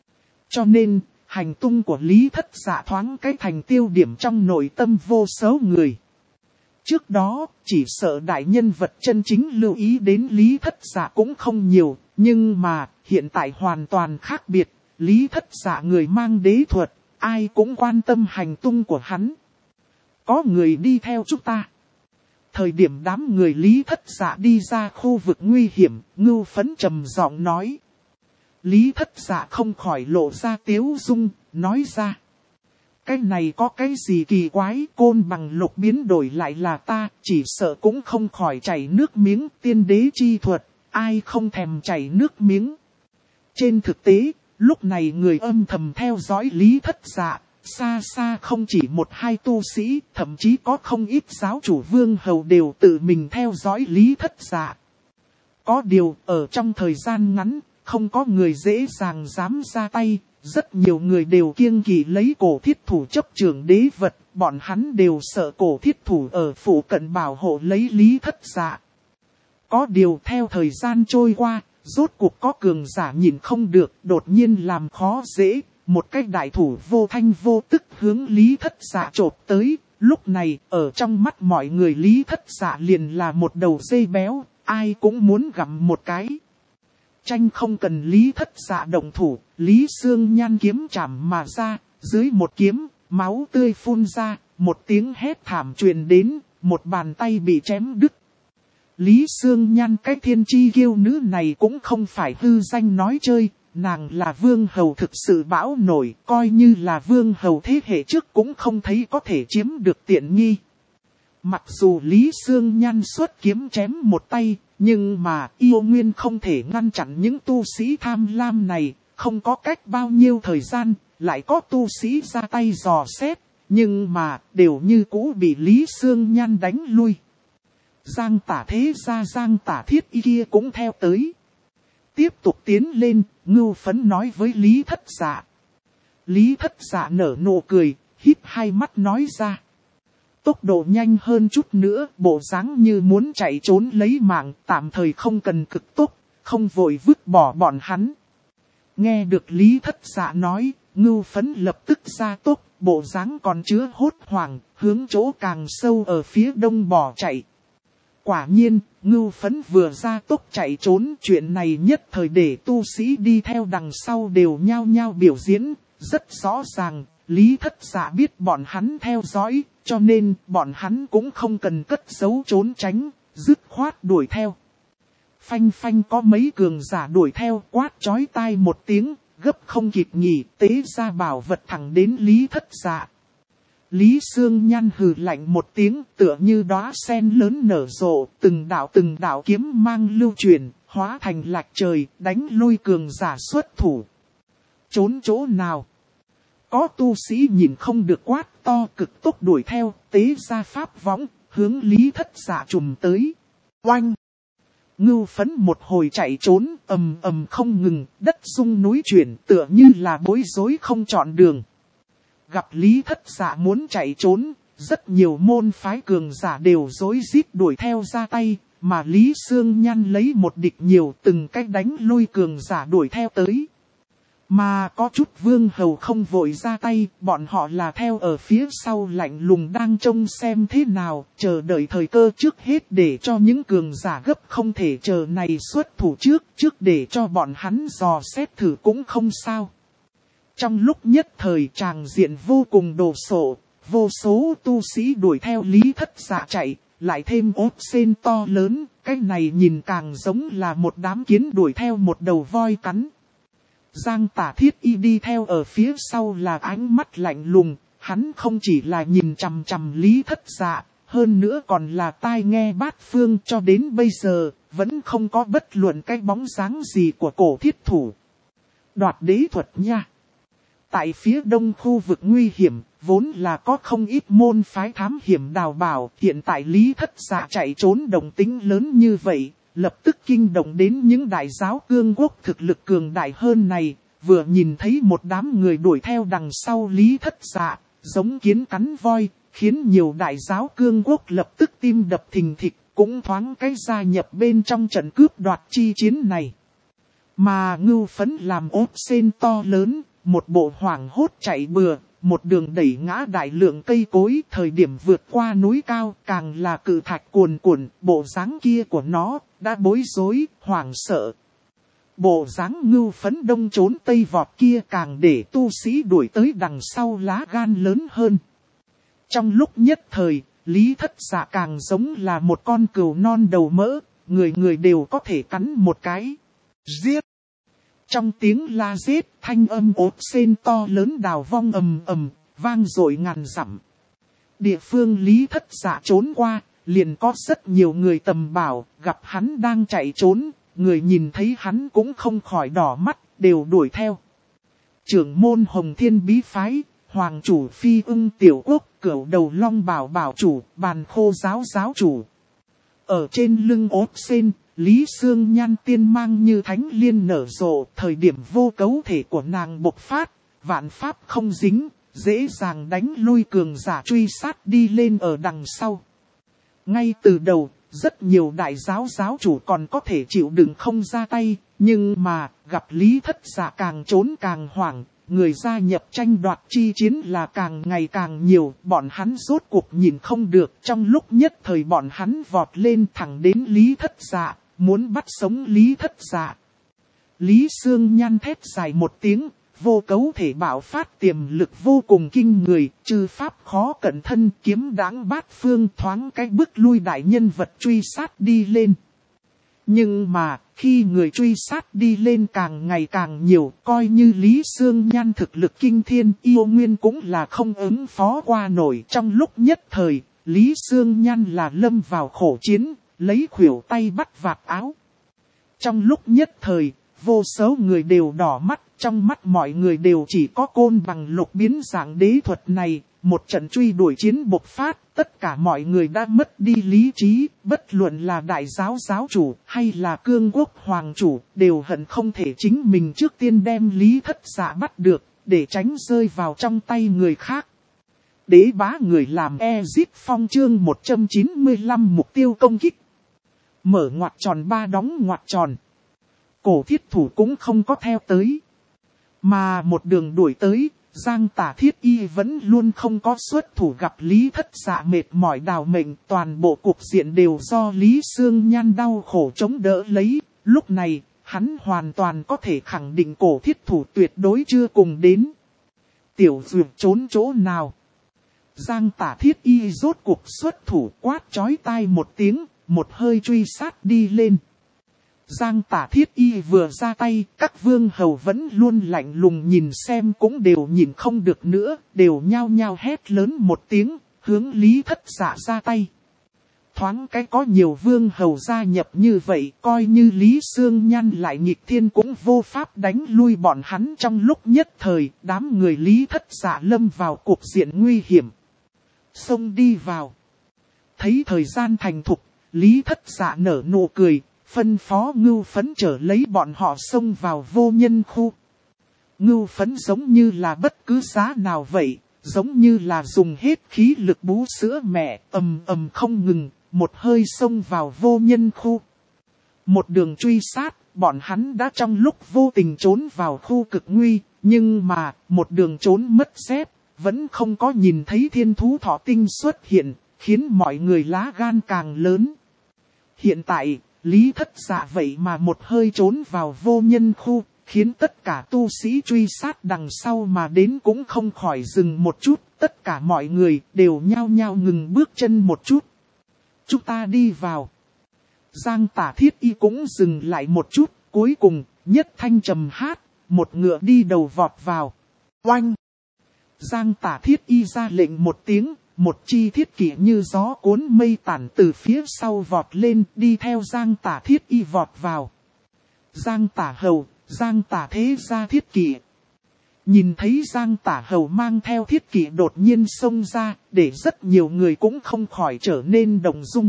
Cho nên, hành tung của Lý Thất Dạ thoáng cái thành tiêu điểm trong nội tâm vô số người. Trước đó, chỉ sợ đại nhân vật chân chính lưu ý đến Lý Thất Dạ cũng không nhiều, nhưng mà, hiện tại hoàn toàn khác biệt, Lý Thất Dạ người mang đế thuật, ai cũng quan tâm hành tung của hắn. Có người đi theo chúng ta. Thời điểm đám người Lý Thất Dạ đi ra khu vực nguy hiểm, Ngưu Phấn trầm giọng nói. Lý Thất Dạ không khỏi lộ ra tiếu dung, nói ra. Cái này có cái gì kỳ quái, Côn Bằng lục biến đổi lại là ta, chỉ sợ cũng không khỏi chảy nước miếng, tiên đế chi thuật, ai không thèm chảy nước miếng. Trên thực tế, lúc này người âm thầm theo dõi Lý Thất Dạ, xa xa không chỉ một hai tu sĩ, thậm chí có không ít giáo chủ vương hầu đều tự mình theo dõi Lý Thất Dạ. Có điều, ở trong thời gian ngắn, không có người dễ dàng dám ra tay, rất nhiều người đều kiêng kỵ lấy cổ thiết thủ chấp trưởng đế vật, bọn hắn đều sợ cổ thiết thủ ở phụ cận bảo hộ lấy Lý Thất Dạ. Có điều theo thời gian trôi qua, rốt cuộc có cường giả nhìn không được, đột nhiên làm khó dễ, một cái đại thủ vô thanh vô tức hướng Lý Thất Dạ chộp tới, lúc này ở trong mắt mọi người Lý Thất Dạ liền là một đầu dây béo, ai cũng muốn gặm một cái. Tranh không cần Lý Thất Dạ động thủ, Lý Xương Nhan kiếm chảm mà ra, dưới một kiếm, máu tươi phun ra, một tiếng hét thảm truyền đến, một bàn tay bị chém đứt. Lý Xương Nhan cái thiên chi kiêu nữ này cũng không phải hư danh nói chơi, nàng là vương hầu thực sự bão nổi, coi như là vương hầu thế hệ trước cũng không thấy có thể chiếm được tiện nghi. Mặc dù Lý Xương Nhan xuất kiếm chém một tay, nhưng mà yêu nguyên không thể ngăn chặn những tu sĩ tham lam này, không có cách bao nhiêu thời gian, lại có tu sĩ ra tay dò xét, nhưng mà đều như cũ bị Lý Xương Nhan đánh lui. Giang Tả thế ra Giang Tả thiết y kia cũng theo tới. Tiếp tục tiến lên, Ngưu Phấn nói với Lý Thất Dạ. Lý Thất Dạ nở nụ cười, híp hai mắt nói ra. Tốc độ nhanh hơn chút nữa, bộ dáng như muốn chạy trốn lấy mạng, tạm thời không cần cực tốc, không vội vứt bỏ bọn hắn. Nghe được Lý Thất Dạ nói, Ngưu Phấn lập tức ra tốc, bộ dáng còn chứa hốt hoảng, hướng chỗ càng sâu ở phía đông bỏ chạy. Quả nhiên, Ngưu Phấn vừa ra tốc chạy trốn, chuyện này nhất thời để tu sĩ đi theo đằng sau đều nhao nhao biểu diễn, rất rõ ràng, Lý Thất Dạ biết bọn hắn theo dõi, cho nên bọn hắn cũng không cần cất giấu trốn tránh, dứt khoát đuổi theo. Phanh phanh có mấy cường giả đuổi theo, quát chói tai một tiếng, gấp không kịp nhỉ, tế ra bảo vật thẳng đến Lý Thất Dạ. Lý Xương Nhan hừ lạnh một tiếng, tựa như đóa sen lớn nở rộ, từng đạo kiếm mang lưu truyền, hóa thành lạch trời, đánh lui cường giả xuất thủ. Trốn chỗ nào? Có tu sĩ nhìn không được quát to, cực tốc đuổi theo, tế ra pháp võng, hướng Lý Thất Dạ trùm tới. Oanh! Ngưu Phấn một hồi chạy trốn, ầm ầm không ngừng, đất rung núi chuyển, tựa như là bối rối không chọn đường. Gặp Lý Thất Dạ muốn chạy trốn, rất nhiều môn phái cường giả đều rối rít đuổi theo ra tay, mà Lý Xương Nhan lấy một địch nhiều, từng cách đánh lui cường giả đuổi theo tới. Mà có chút vương hầu không vội ra tay, bọn họ là theo ở phía sau lạnh lùng đang trông xem thế nào, chờ đợi thời cơ trước hết để cho những cường giả gấp không thể chờ này xuất thủ trước để cho bọn hắn dò xét thử cũng không sao. Trong lúc nhất thời tràng diện vô cùng đồ sộ, vô số tu sĩ đuổi theo Lý Thất Dạ chạy, lại thêm ốp sên to lớn, cái này nhìn càng giống là một đám kiến đuổi theo một đầu voi cắn. Giang Tả Thiết Y đi theo ở phía sau là ánh mắt lạnh lùng, hắn không chỉ là nhìn chằm chằm Lý Thất Dạ, hơn nữa còn là tai nghe bát phương, cho đến bây giờ, vẫn không có bất luận cái bóng dáng gì của cổ thiết thủ. Đoạt đế thuật nha. Tại phía đông khu vực nguy hiểm, vốn là có không ít môn phái thám hiểm đào bảo, hiện tại Lý Thất Dạ chạy trốn động tĩnh lớn như vậy, lập tức kinh động đến những đại giáo cương quốc thực lực cường đại hơn này, vừa nhìn thấy một đám người đuổi theo đằng sau Lý Thất Dạ, giống kiến cắn voi, khiến nhiều đại giáo cương quốc lập tức tim đập thình thịch, cũng thoáng cái gia nhập bên trong trận cướp đoạt chi chiến này. Mà Ngưu Phấn làm ốp sên to lớn, một bộ hoảng hốt chạy bừa, một đường đẩy ngã đại lượng cây cối, thời điểm vượt qua núi cao, càng là cự thạch cuồn cuộn, bộ dáng kia của nó đã bối rối, hoảng sợ. Bộ dáng Ngưu Phấn đông trốn tây vọt kia càng để tu sĩ đuổi tới đằng sau lá gan lớn hơn. Trong lúc nhất thời, Lý Thất Dạ càng giống là một con cừu non đầu mỡ, người người đều có thể cắn một cái. Giết! Trong tiếng la giết, thanh âm ốp sên to lớn đào vong ầm ầm, vang dội ngàn dặm. Địa phương Lý Thất Dạ trốn qua, liền có rất nhiều người tầm bảo, gặp hắn đang chạy trốn, người nhìn thấy hắn cũng không khỏi đỏ mắt, đều đuổi theo. Trưởng môn Hồng Thiên Bí Phái, Hoàng chủ Phi Ưng Tiểu Quốc, Cửu Đầu Long Bảo Bảo chủ, Bàn Khô Giáo Giáo chủ. Ở trên lưng ốp sên, Lý Sương Nhan tiên mang như thánh liên nở rộ, thời điểm vô cấu thể của nàng bộc phát, vạn pháp không dính, dễ dàng đánh lui cường giả truy sát đi lên ở đằng sau. Ngay từ đầu, rất nhiều đại giáo giáo chủ còn có thể chịu đựng không ra tay, nhưng mà gặp Lý Thất Dạ càng trốn càng hoảng, người gia nhập tranh đoạt chi chiến là càng ngày càng nhiều, bọn hắn rốt cuộc nhìn không được, trong lúc nhất thời bọn hắn vọt lên thẳng đến Lý Thất Dạ, muốn bắt sống Lý Thất Dạ. Lý Sương Nhan thét dài một tiếng, vô cấu thể bạo phát tiềm lực vô cùng kinh người, chư pháp khó cẩn thân, kiếm đáng bát phương, thoáng cái bước lui đại nhân vật truy sát đi lên. Nhưng mà, khi người truy sát đi lên càng ngày càng nhiều, coi như Lý Sương Nhan thực lực kinh thiên, yêu nguyên cũng là không ứng phó qua nổi. Trong lúc nhất thời, Lý Sương Nhan là lâm vào khổ chiến, lấy khuỷu tay bắt vạt áo. Trong lúc nhất thời, vô số người đều đỏ mắt, trong mắt mọi người đều chỉ có côn bằng lục biến dạng đế thuật này. Một trận truy đuổi chiến bộc phát, tất cả mọi người đã mất đi lý trí, bất luận là đại giáo giáo chủ hay là cương quốc hoàng chủ, đều hận không thể chính mình trước tiên đem Lý Thất Dạ bắt được, để tránh rơi vào trong tay người khác. Đế bá người làm Ezip Phong chương 195 mục tiêu công kích. Mở ngoặc tròn 3 đóng ngoặc tròn. Cổ thiết thủ cũng không có theo tới. Mà một đường đuổi tới, Giang Tả Thiết Y vẫn luôn không có xuất thủ, gặp Lý Thất Dạ mệt mỏi đào mệnh, toàn bộ cuộc diện đều do Lý Sương Nhan đau khổ chống đỡ lấy. Lúc này, hắn hoàn toàn có thể khẳng định cổ thiết thủ tuyệt đối chưa cùng đến. Tiểu Dược trốn chỗ nào? Giang Tả Thiết Y rốt cuộc xuất thủ, quát chói tai một tiếng, một hơi truy sát đi lên. Giang Tả Thiết Y vừa ra tay, các vương hầu vẫn luôn lạnh lùng nhìn xem cũng đều nhìn không được nữa, đều nhao nhao hét lớn một tiếng, hướng Lý Thất Dạ ra tay. Thoáng cái có nhiều vương hầu gia nhập như vậy, coi như Lý Sương Nhan lại nghịch thiên cũng vô pháp đánh lui bọn hắn. Trong lúc nhất thời, đám người Lý Thất Dạ lâm vào cuộc diện nguy hiểm. Xông đi vào. Thấy thời gian thành thục, Lý Thất Dạ nở nụ cười, phân phó Ngưu Phấn trở lấy bọn họ xông vào vô nhân khu. Ngưu Phấn giống như là bất cứ giá nào vậy, giống như là dùng hết khí lực bú sữa mẹ, ầm ầm không ngừng, một hơi xông vào vô nhân khu. Một đường truy sát, bọn hắn đã trong lúc vô tình trốn vào khu cực nguy, nhưng mà, một đường trốn mất dép, vẫn không có nhìn thấy thiên thú thọ tinh xuất hiện, khiến mọi người lá gan càng lớn. Hiện tại, Lý Thất Dạ vậy mà một hơi trốn vào vô nhân khu, khiến tất cả tu sĩ truy sát đằng sau mà đến cũng không khỏi dừng một chút, tất cả mọi người đều nhao nhao ngừng bước chân một chút. Chúng ta đi vào. Giang Tả Thiết Y cũng dừng lại một chút, cuối cùng, nhất thanh trầm hát, một ngựa đi đầu vọt vào. Oanh! Giang Tả Thiết Y ra lệnh một tiếng, một chi thiết kỷ như gió cuốn mây tản từ phía sau vọt lên, đi theo Giang Tả Thiết Y vọt vào. Giang Tả Hầu, Giang Tả Thế Gia thiết kỷ. Nhìn thấy Giang Tả Hầu mang theo thiết kỷ đột nhiên xông ra, để rất nhiều người cũng không khỏi trở nên động dung.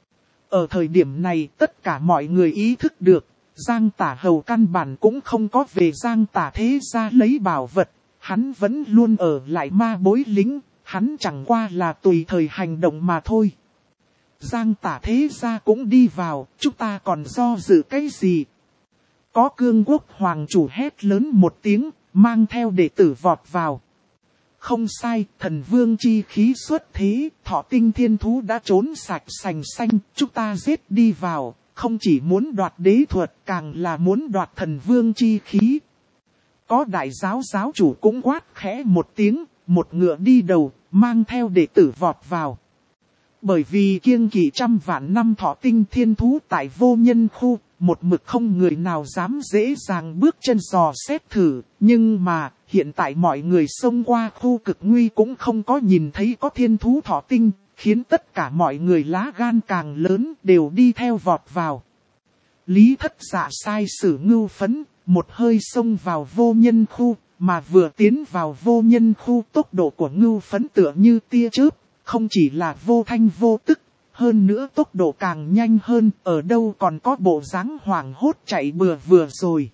Ở thời điểm này tất cả mọi người ý thức được, Giang Tả Hầu căn bản cũng không có về Giang Tả Thế Gia lấy bảo vật, hắn vẫn luôn ở lại Ma Bối lính, hắn chẳng qua là tùy thời hành động mà thôi. Giang Tả Thế Gia cũng đi vào, chúng ta còn do dự cái gì? Có Cương Quốc Hoàng chủ hét lớn một tiếng, mang theo đệ tử vọt vào. Không sai, thần vương chi khí xuất thế, Thọ Tinh thiên thú đã trốn sạch sành xanh, chúng ta giết đi vào, không chỉ muốn đoạt đế thuật, càng là muốn đoạt thần vương chi khí. Có đại giáo giáo chủ cũng quát khẽ một tiếng, một ngựa đi đầu, mang theo đệ tử vọt vào. Bởi vì kiêng kỵ trăm vạn năm Thọ Tinh thiên thú tại vô nhân khu, một mực không người nào dám dễ dàng bước chân dò xét thử, nhưng mà hiện tại mọi người xông qua khu cực nguy cũng không có nhìn thấy có thiên thú Thọ Tinh, khiến tất cả mọi người lá gan càng lớn đều đi theo vọt vào. Lý Thất Dạ sai sử Ngưu Phấn, một hơi xông vào vô nhân khu, mà vừa tiến vào vô nhân khu tốc độ của Ngưu Phấn tựa như tia chớp, không chỉ là vô thanh vô tức, hơn nữa tốc độ càng nhanh hơn, ở đâu còn có bộ dáng hoảng hốt chạy bừa vừa rồi.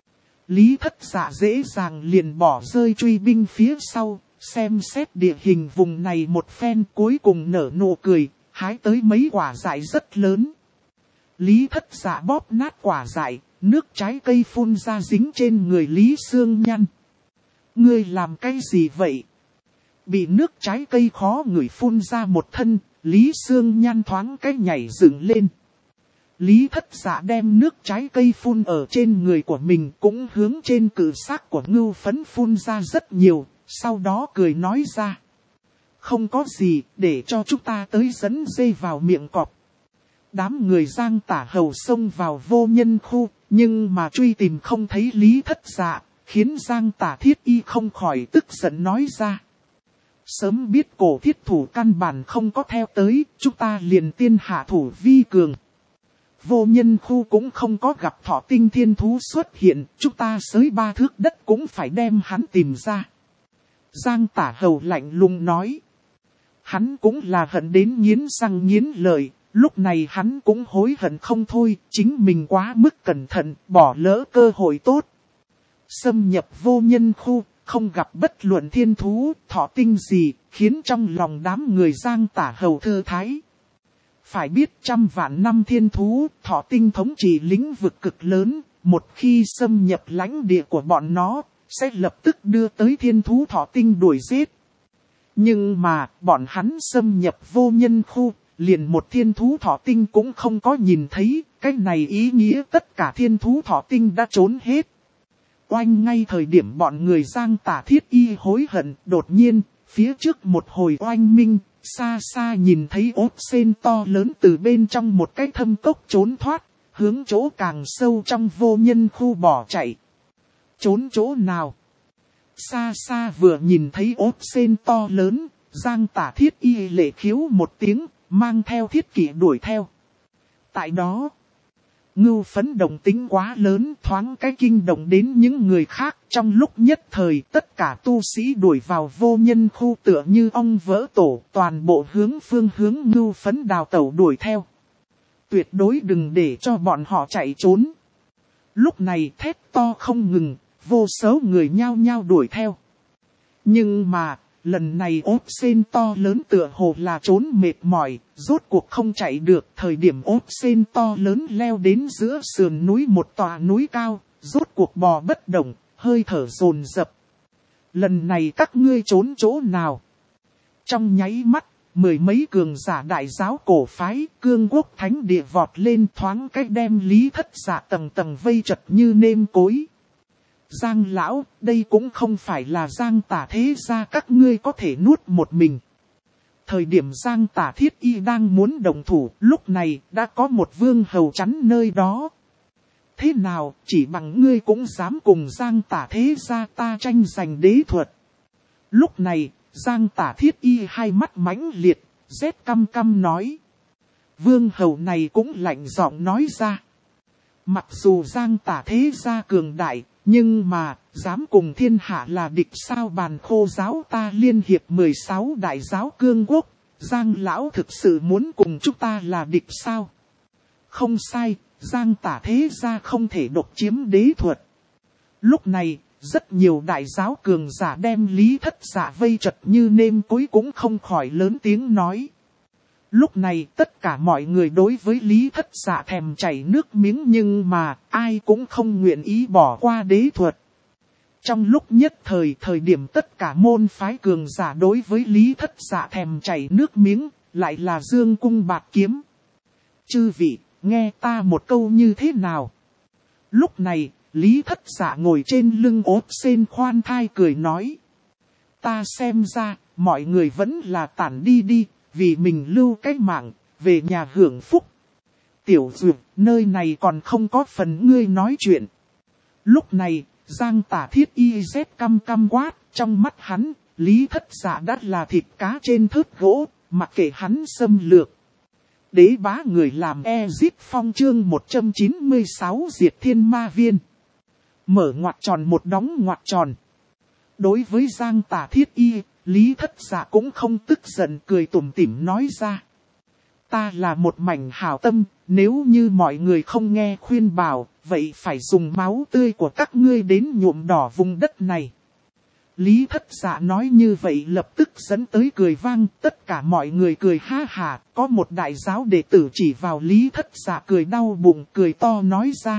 Lý Thất Dạ dễ dàng liền bỏ rơi truy binh phía sau, xem xét địa hình vùng này một phen cuối cùng nở nụ cười, hái tới mấy quả dại rất lớn. Lý Thất Dạ bóp nát quả dại, nước trái cây phun ra dính trên người Lý Sương Nhăn. Ngươi làm cái gì vậy? Bị nước trái cây khó ngửi phun ra một thân, Lý Sương Nhan thoáng cái nhảy dựng lên. Lý Thất Dạ đem nước trái cây phun ở trên người của mình cũng hướng trên cự xác của Ngưu Phấn phun ra rất nhiều, sau đó cười nói ra. Không có gì, để cho chúng ta tới dẫn dây vào miệng cọp. Đám người Giang Tả Hầu xông vào vô nhân khu, nhưng mà truy tìm không thấy Lý Thất Dạ, khiến Giang Tả Thiết Y không khỏi tức giận nói ra. Sớm biết cổ thiết thủ căn bản không có theo tới, chúng ta liền tiên hạ thủ vi cường. Vô nhân khu cũng không có gặp Thọ Tinh thiên thú xuất hiện, chúng ta xới 3 thước đất cũng phải đem hắn tìm ra. Giang Tả Hầu lạnh lùng nói. Hắn cũng là hận đến nghiến răng nghiến lợi, lúc này hắn cũng hối hận không thôi, chính mình quá mức cẩn thận, bỏ lỡ cơ hội tốt. Xâm nhập vô nhân khu, không gặp bất luận thiên thú, Thọ Tinh gì, khiến trong lòng đám người Giang Tả Hầu thư thái. Phải biết trăm vạn năm thiên thú, Thọ Tinh thống trị lĩnh vực cực lớn, một khi xâm nhập lãnh địa của bọn nó, sẽ lập tức đưa tới thiên thú Thọ Tinh đuổi giết. Nhưng mà, bọn hắn xâm nhập vô nhân khu, liền một thiên thú Thọ Tinh cũng không có nhìn thấy, cái này ý nghĩa tất cả thiên thú Thọ Tinh đã trốn hết. Oanh ngay thời điểm bọn người Giang Tả Thiết Y hối hận, đột nhiên, phía trước một hồi oanh minh, xa xa nhìn thấy ốt sên to lớn từ bên trong một cái thâm cốc trốn thoát, hướng chỗ càng sâu trong vô nhân khu bỏ chạy. Trốn chỗ nào? Xa xa vừa nhìn thấy ốt sên to lớn, Giang Tả Thiết Y lệ khiếu một tiếng, mang theo thiết kỷ đuổi theo. Tại đó, Ngưu Phấn động tính quá lớn, thoáng cái kinh động đến những người khác, trong lúc nhất thời tất cả tu sĩ đuổi vào vô nhân khu tựa như ong vỡ tổ, toàn bộ phương hướng Ngưu Phấn đào tẩu đuổi theo. Tuyệt đối đừng để cho bọn họ chạy trốn. Lúc này thét to không ngừng, vô số người nhao nhao đuổi theo. Nhưng mà, lần này ốt sên to lớn tựa hồ là trốn mệt mỏi, rốt cuộc không chạy được. Thời điểm ốt sên to lớn leo đến giữa sườn núi một tòa núi cao, rốt cuộc bò bất động, hơi thở dồn dập. Lần này các ngươi trốn chỗ nào? Trong nháy mắt, mười mấy cường giả đại giáo cổ phái, Cương Quốc Thánh Địa vọt lên thoáng cách đem Lý Thất Dạ tầng tầng vây chật như nêm cối. Giang lão, đây cũng không phải là Giang Tả Thế Gia các ngươi có thể nuốt một mình. thời điểm Giang Tả Thiết Y đang muốn động thủ, lúc này đã có một vương hầu chắn nơi đó. Thế nào, chỉ bằng ngươi cũng dám cùng Giang Tả thế gia ta tranh giành đế thuật. Lúc này, Giang Tả Thiết Y hai mắt mãnh liệt, rét căm căm nói. Vương hầu này cũng lạnh giọng nói ra. Mặc dù Giang Tả thế gia cường đại, nhưng mà, dám cùng thiên hạ là địch sao? Bàn khô giáo ta liên hiệp 16 đại giáo cương quốc, Giang lão thực sự muốn cùng chúng ta là địch sao? Không sai, Giang Tả thế gia không thể độc chiếm đế thuật. Lúc này, rất nhiều đại giáo cường giả đem Lý Thất Dạ vây chật như nêm cối cũng không khỏi lớn tiếng nói. Lúc này tất cả mọi người đối với Lý Thất Dạ thèm chảy nước miếng, nhưng mà ai cũng không nguyện ý bỏ qua đế thuật. Trong lúc nhất thời điểm tất cả môn phái cường giả đối với Lý Thất Dạ thèm chảy nước miếng, lại là dương cung bạt kiếm. Chư vị, nghe ta một câu như thế nào? Lúc này, Lý Thất Dạ ngồi trên lưng ốt sen khoan thai cười nói. Ta xem ra, mọi người vẫn là tản đi đi, vì mình lưu cái mạng, về nhà hưởng phúc. Tiểu Dược, nơi này còn không có phần ngươi nói chuyện. Lúc này, Giang Tả Thiết Y rét căm căm quát, trong mắt hắn, Lý Thất Dạ đã là thịt cá trên thớt gỗ, mặc kệ hắn xâm lược. Đế bá người làm Ezip Phong chương 196 Diệt Thiên Ma Viên. Mở ngoặc tròn một đóng ngoặc tròn. Đối với Giang Tả Thiết Y, Lý Thất Dạ cũng không tức giận, cười tủm tỉm nói ra. Ta là một mảnh hảo tâm, nếu như mọi người không nghe khuyên bảo, vậy phải dùng máu tươi của các ngươi đến nhuộm đỏ vùng đất này. Lý Thất Dạ nói như vậy lập tức dẫn tới cười vang, tất cả mọi người cười ha hà, có một đại giáo đệ tử chỉ vào Lý Thất Dạ cười đau bụng, cười to nói ra.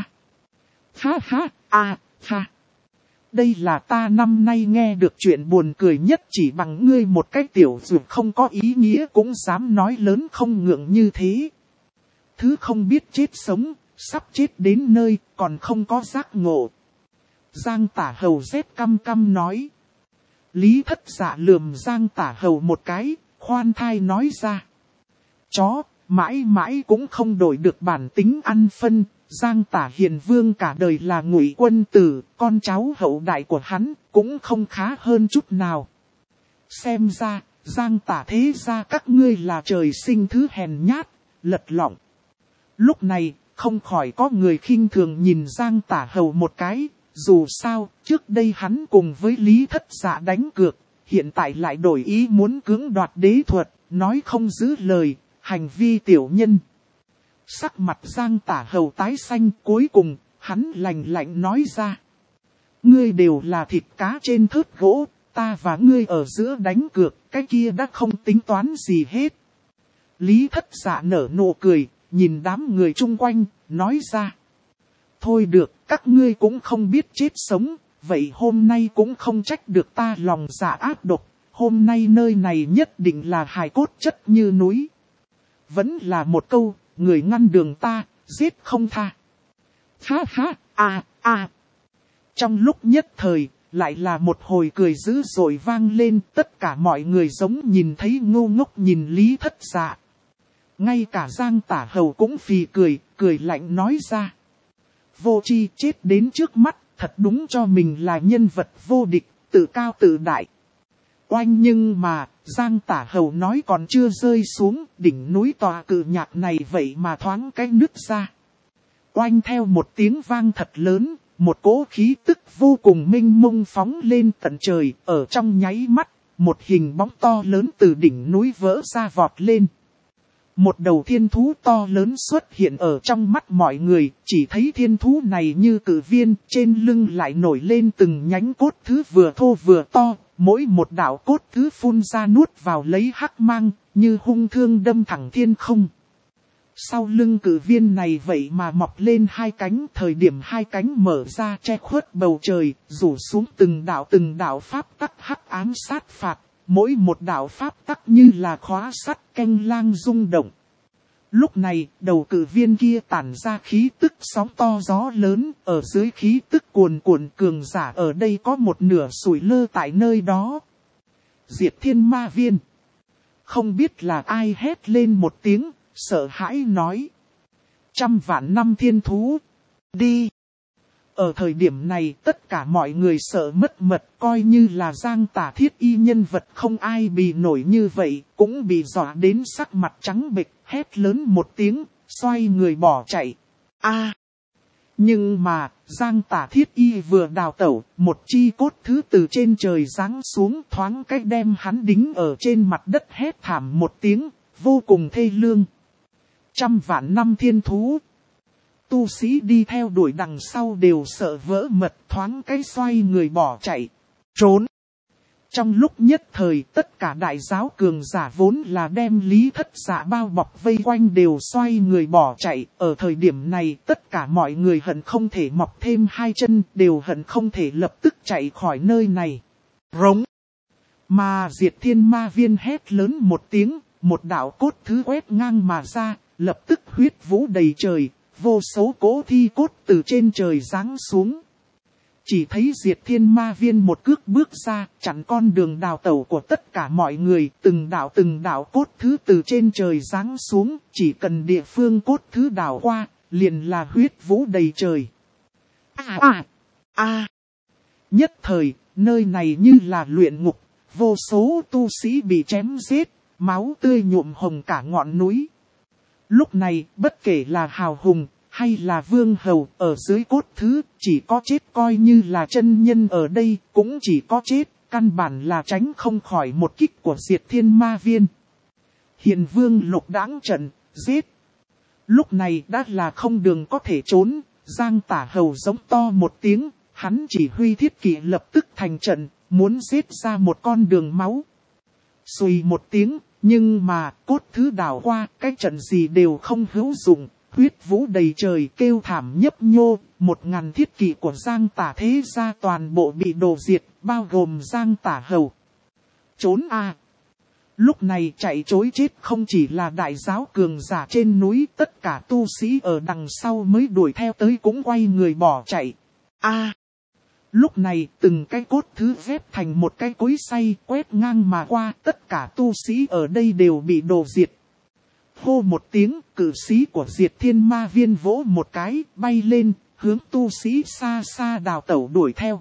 Ha ha, ha. Đây là ta năm nay nghe được chuyện buồn cười nhất, chỉ bằng ngươi một cái tiểu dược không có ý nghĩa cũng dám nói lớn không ngượng như thế. Thứ không biết chết sống, sắp chết đến nơi, còn không có giác ngộ. Giang Tả Hầu rét căm căm nói. Lý Thất Dạ lườm Giang Tả Hầu một cái, khoan thai nói ra. Chó, mãi mãi cũng không đổi được bản tính ăn phân. Giang Tả Hiền Vương cả đời là Ngụy Quân Tử, con cháu hậu đại của hắn cũng không khá hơn chút nào. Xem ra, Giang Tả thế gia các ngươi là trời sinh thứ hèn nhát, lật lọng. Lúc này, không khỏi có người khinh thường nhìn Giang Tả Hầu một cái, dù sao, trước đây hắn cùng với Lý Thất Dạ đánh cược, hiện tại lại đổi ý muốn cưỡng đoạt đế thuật, nói không giữ lời, hành vi tiểu nhân. Sắc mặt Giang Tả Hầu tái xanh, cuối cùng, hắn lạnh lạnh nói ra. Ngươi đều là thịt cá trên thớt gỗ, ta và ngươi ở giữa đánh cược, cái kia đã không tính toán gì hết. Lý Thất Dạ nở nụ cười, nhìn đám người chung quanh, nói ra. Thôi được, các ngươi cũng không biết chết sống, vậy hôm nay cũng không trách được ta lòng dạ ác độc, hôm nay nơi này nhất định là hài cốt chất như núi. Vẫn là một câu. Người ngăn đường ta, giết không tha. Ha, Trong lúc nhất thời, lại là một hồi cười dữ dội vang lên, tất cả mọi người giống nhìn thấy ngu ngốc nhìn Lý Thất Dạ. Ngay cả Giang Tả Hầu cũng phì cười lạnh nói ra. Vô tri chết đến trước mắt, thật đúng cho mình là nhân vật vô địch, tự cao tự đại. Oanh, nhưng mà, Giang Tả Hầu nói còn chưa rơi xuống, đỉnh núi tòa cự nhạc này vậy mà thoáng cái nứt ra. Oanh, theo một tiếng vang thật lớn, một cỗ khí tức vô cùng mênh mông phóng lên tận trời, ở trong nháy mắt, một hình bóng to lớn từ đỉnh núi vỡ ra vọt lên. Một đầu thiên thú to lớn xuất hiện ở trong mắt mọi người, chỉ thấy thiên thú này như cự viên, trên lưng lại nổi lên từng nhánh cốt thứ vừa thô vừa to, mỗi một đạo cốt thứ phun ra nuốt vào lấy hắc mang, như hung thương đâm thẳng thiên không. Sau lưng cự viên này vậy mà mọc lên hai cánh, thời điểm hai cánh mở ra che khuất bầu trời, rủ xuống từng đạo pháp tắc hắc ám sát phạt. Mỗi một đạo pháp tắc như là khóa sắt canh lang rung động. Lúc này, đầu cự viên kia tản ra khí tức sóng to gió lớn, ở dưới khí tức cuồn cuộn cường giả ở đây có một nửa sủi lơ tại nơi đó. Diệt Thiên Ma Viên. không biết là ai hét lên một tiếng, sợ hãi nói. 100 vạn năm thiên thú, đi. Ở thời điểm này tất cả mọi người sợ mất mật, coi như là Giang Tả Thiết Y nhân vật không ai bị nổi như vậy, cũng bị dọa đến sắc mặt trắng bệch, hét lớn một tiếng, xoay người bỏ chạy. Nhưng mà, Giang Tả Thiết Y vừa đào tẩu, một chi cốt thứ từ trên trời giáng xuống thoáng cách đem hắn đính ở trên mặt đất hét thảm một tiếng, vô cùng thê lương. 100 vạn năm thiên thú. Tu sĩ đi theo đuổi đằng sau đều sợ vỡ mật, thoáng cái xoay người bỏ chạy, trốn. Trong lúc nhất thời tất cả đại giáo cường giả vốn là đem Lý Thất Dạ bao bọc vây quanh đều xoay người bỏ chạy. Ở thời điểm này tất cả mọi người hận không thể mọc thêm hai chân, đều hận không thể lập tức chạy khỏi nơi này. Rống. Mà Diệt Thiên Ma Viên hét lớn một tiếng, một đạo cốt thứ quét ngang mà ra, lập tức huyết vũ đầy trời. Vô số cỗ thi cốt từ trên trời giáng xuống. Chỉ thấy Diệt Thiên Ma Viên một cước bước ra, chặn con đường đào tẩu của tất cả mọi người. Từng đạo cốt thứ từ trên trời giáng xuống, chỉ cần địa phương cốt thứ đào qua, liền là huyết vũ đầy trời. Nhất thời, nơi này như là luyện ngục, vô số tu sĩ bị chém giết, máu tươi nhuộm hồng cả ngọn núi. Lúc này, bất kể là hào hùng, hay là vương hầu, ở dưới cốt thứ, chỉ có chết coi như là chân nhân ở đây, cũng chỉ có chết, căn bản là tránh không khỏi một kích của Diệt Thiên Ma Viên. Hiền vương lục đãng trận, giết. Lúc này đã là không đường có thể trốn, Giang Tả Hầu giống to một tiếng, hắn chỉ huy thiết kỵ lập tức thành trận, muốn giết ra một con đường máu. Xùy một tiếng. Nhưng mà, cốt thứ đảo qua, cái trận gì đều không hữu dụng, huyết vũ đầy trời kêu thảm nhấp nhô, 1000 thiết kỵ của Giang Tả thế gia toàn bộ bị đổ diệt, bao gồm Giang Tả Hầu. Trốn a! Lúc này chạy trối chết không chỉ là đại giáo cường giả trên núi, tất cả tu sĩ ở đằng sau mới đuổi theo tới cũng quay người bỏ chạy. Lúc này từng cái cốt thứ ghép thành một cái cối xay quét ngang mà qua, tất cả tu sĩ ở đây đều bị đổ diệt. Hô một tiếng, cử sĩ của Diệt Thiên Ma Viên vỗ một cái, bay lên, hướng tu sĩ xa xa đào tẩu đuổi theo.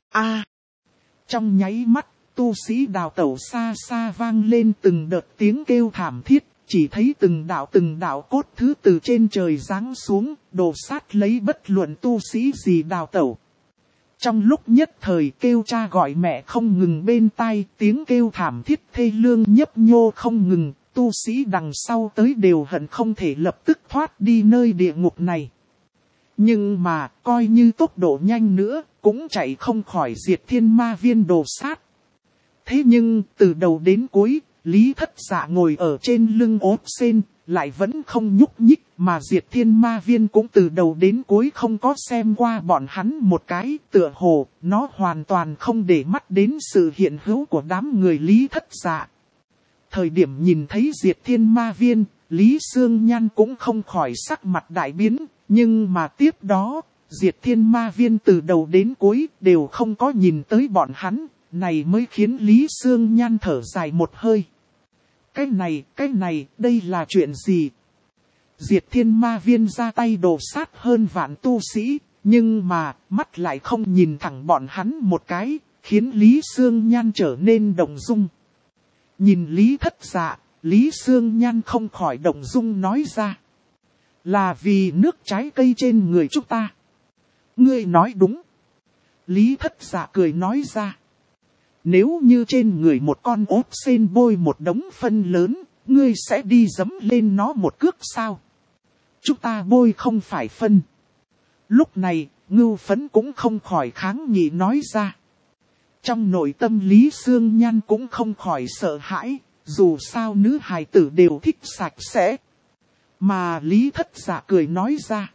Trong nháy mắt, tu sĩ đào tẩu xa xa vang lên từng đợt tiếng kêu thảm thiết, chỉ thấy từng đạo cốt thứ từ trên trời giáng xuống, đổ sát lấy bất luận tu sĩ gì đào tẩu. Trong lúc nhất thời kêu cha gọi mẹ không ngừng bên tai, tiếng kêu thảm thiết thê lương nhấp nhô không ngừng, tu sĩ đằng sau tới đều hận không thể lập tức thoát đi nơi địa ngục này. Nhưng mà, coi như tốc độ nhanh nữa, cũng chạy không khỏi Diệt Thiên Ma Viên đồ sát. Thế nhưng, từ đầu đến cuối, Lý Thất Dạ ngồi ở trên lưng ốt sen, lại vẫn không nhúc nhích, mà Diệt Thiên Ma Viên cũng từ đầu đến cuối không có xem qua bọn hắn một cái, tựa hồ, nó hoàn toàn không để mắt đến sự hiện hữu của đám người Lý Thất Dạ. Thời điểm nhìn thấy Diệt Thiên Ma Viên, Lý Sương Nhan cũng không khỏi sắc mặt đại biến, nhưng mà tiếp đó, Diệt Thiên Ma Viên từ đầu đến cuối đều không có nhìn tới bọn hắn, này mới khiến Lý Sương Nhan thở dài một hơi. Cái này, đây là chuyện gì? Diệt Thiên Ma Viên ra tay đổ sát hơn vạn tu sĩ, nhưng mà, mắt lại không nhìn thẳng bọn hắn một cái, khiến Lý Sương Nhan trở nên động dung. Nhìn Lý Thất Dạ, Lý Sương Nhan không khỏi động dung nói ra. Là vì nước trái cây trên người chúng ta. Ngươi nói đúng. Lý Thất Dạ cười nói ra. Nếu như trên người một con ốt sên bôi một đống phân lớn, ngươi sẽ đi giẫm lên nó một cước sao? Chúng ta bôi không phải phân. Lúc này, Ngưu Phấn cũng không khỏi kháng nghị nói ra. Trong nội tâm Lý Sương Nhan cũng không khỏi sợ hãi, dù sao nữ hài tử đều thích sạch sẽ. Mà Lý Thất Dạ cười nói ra.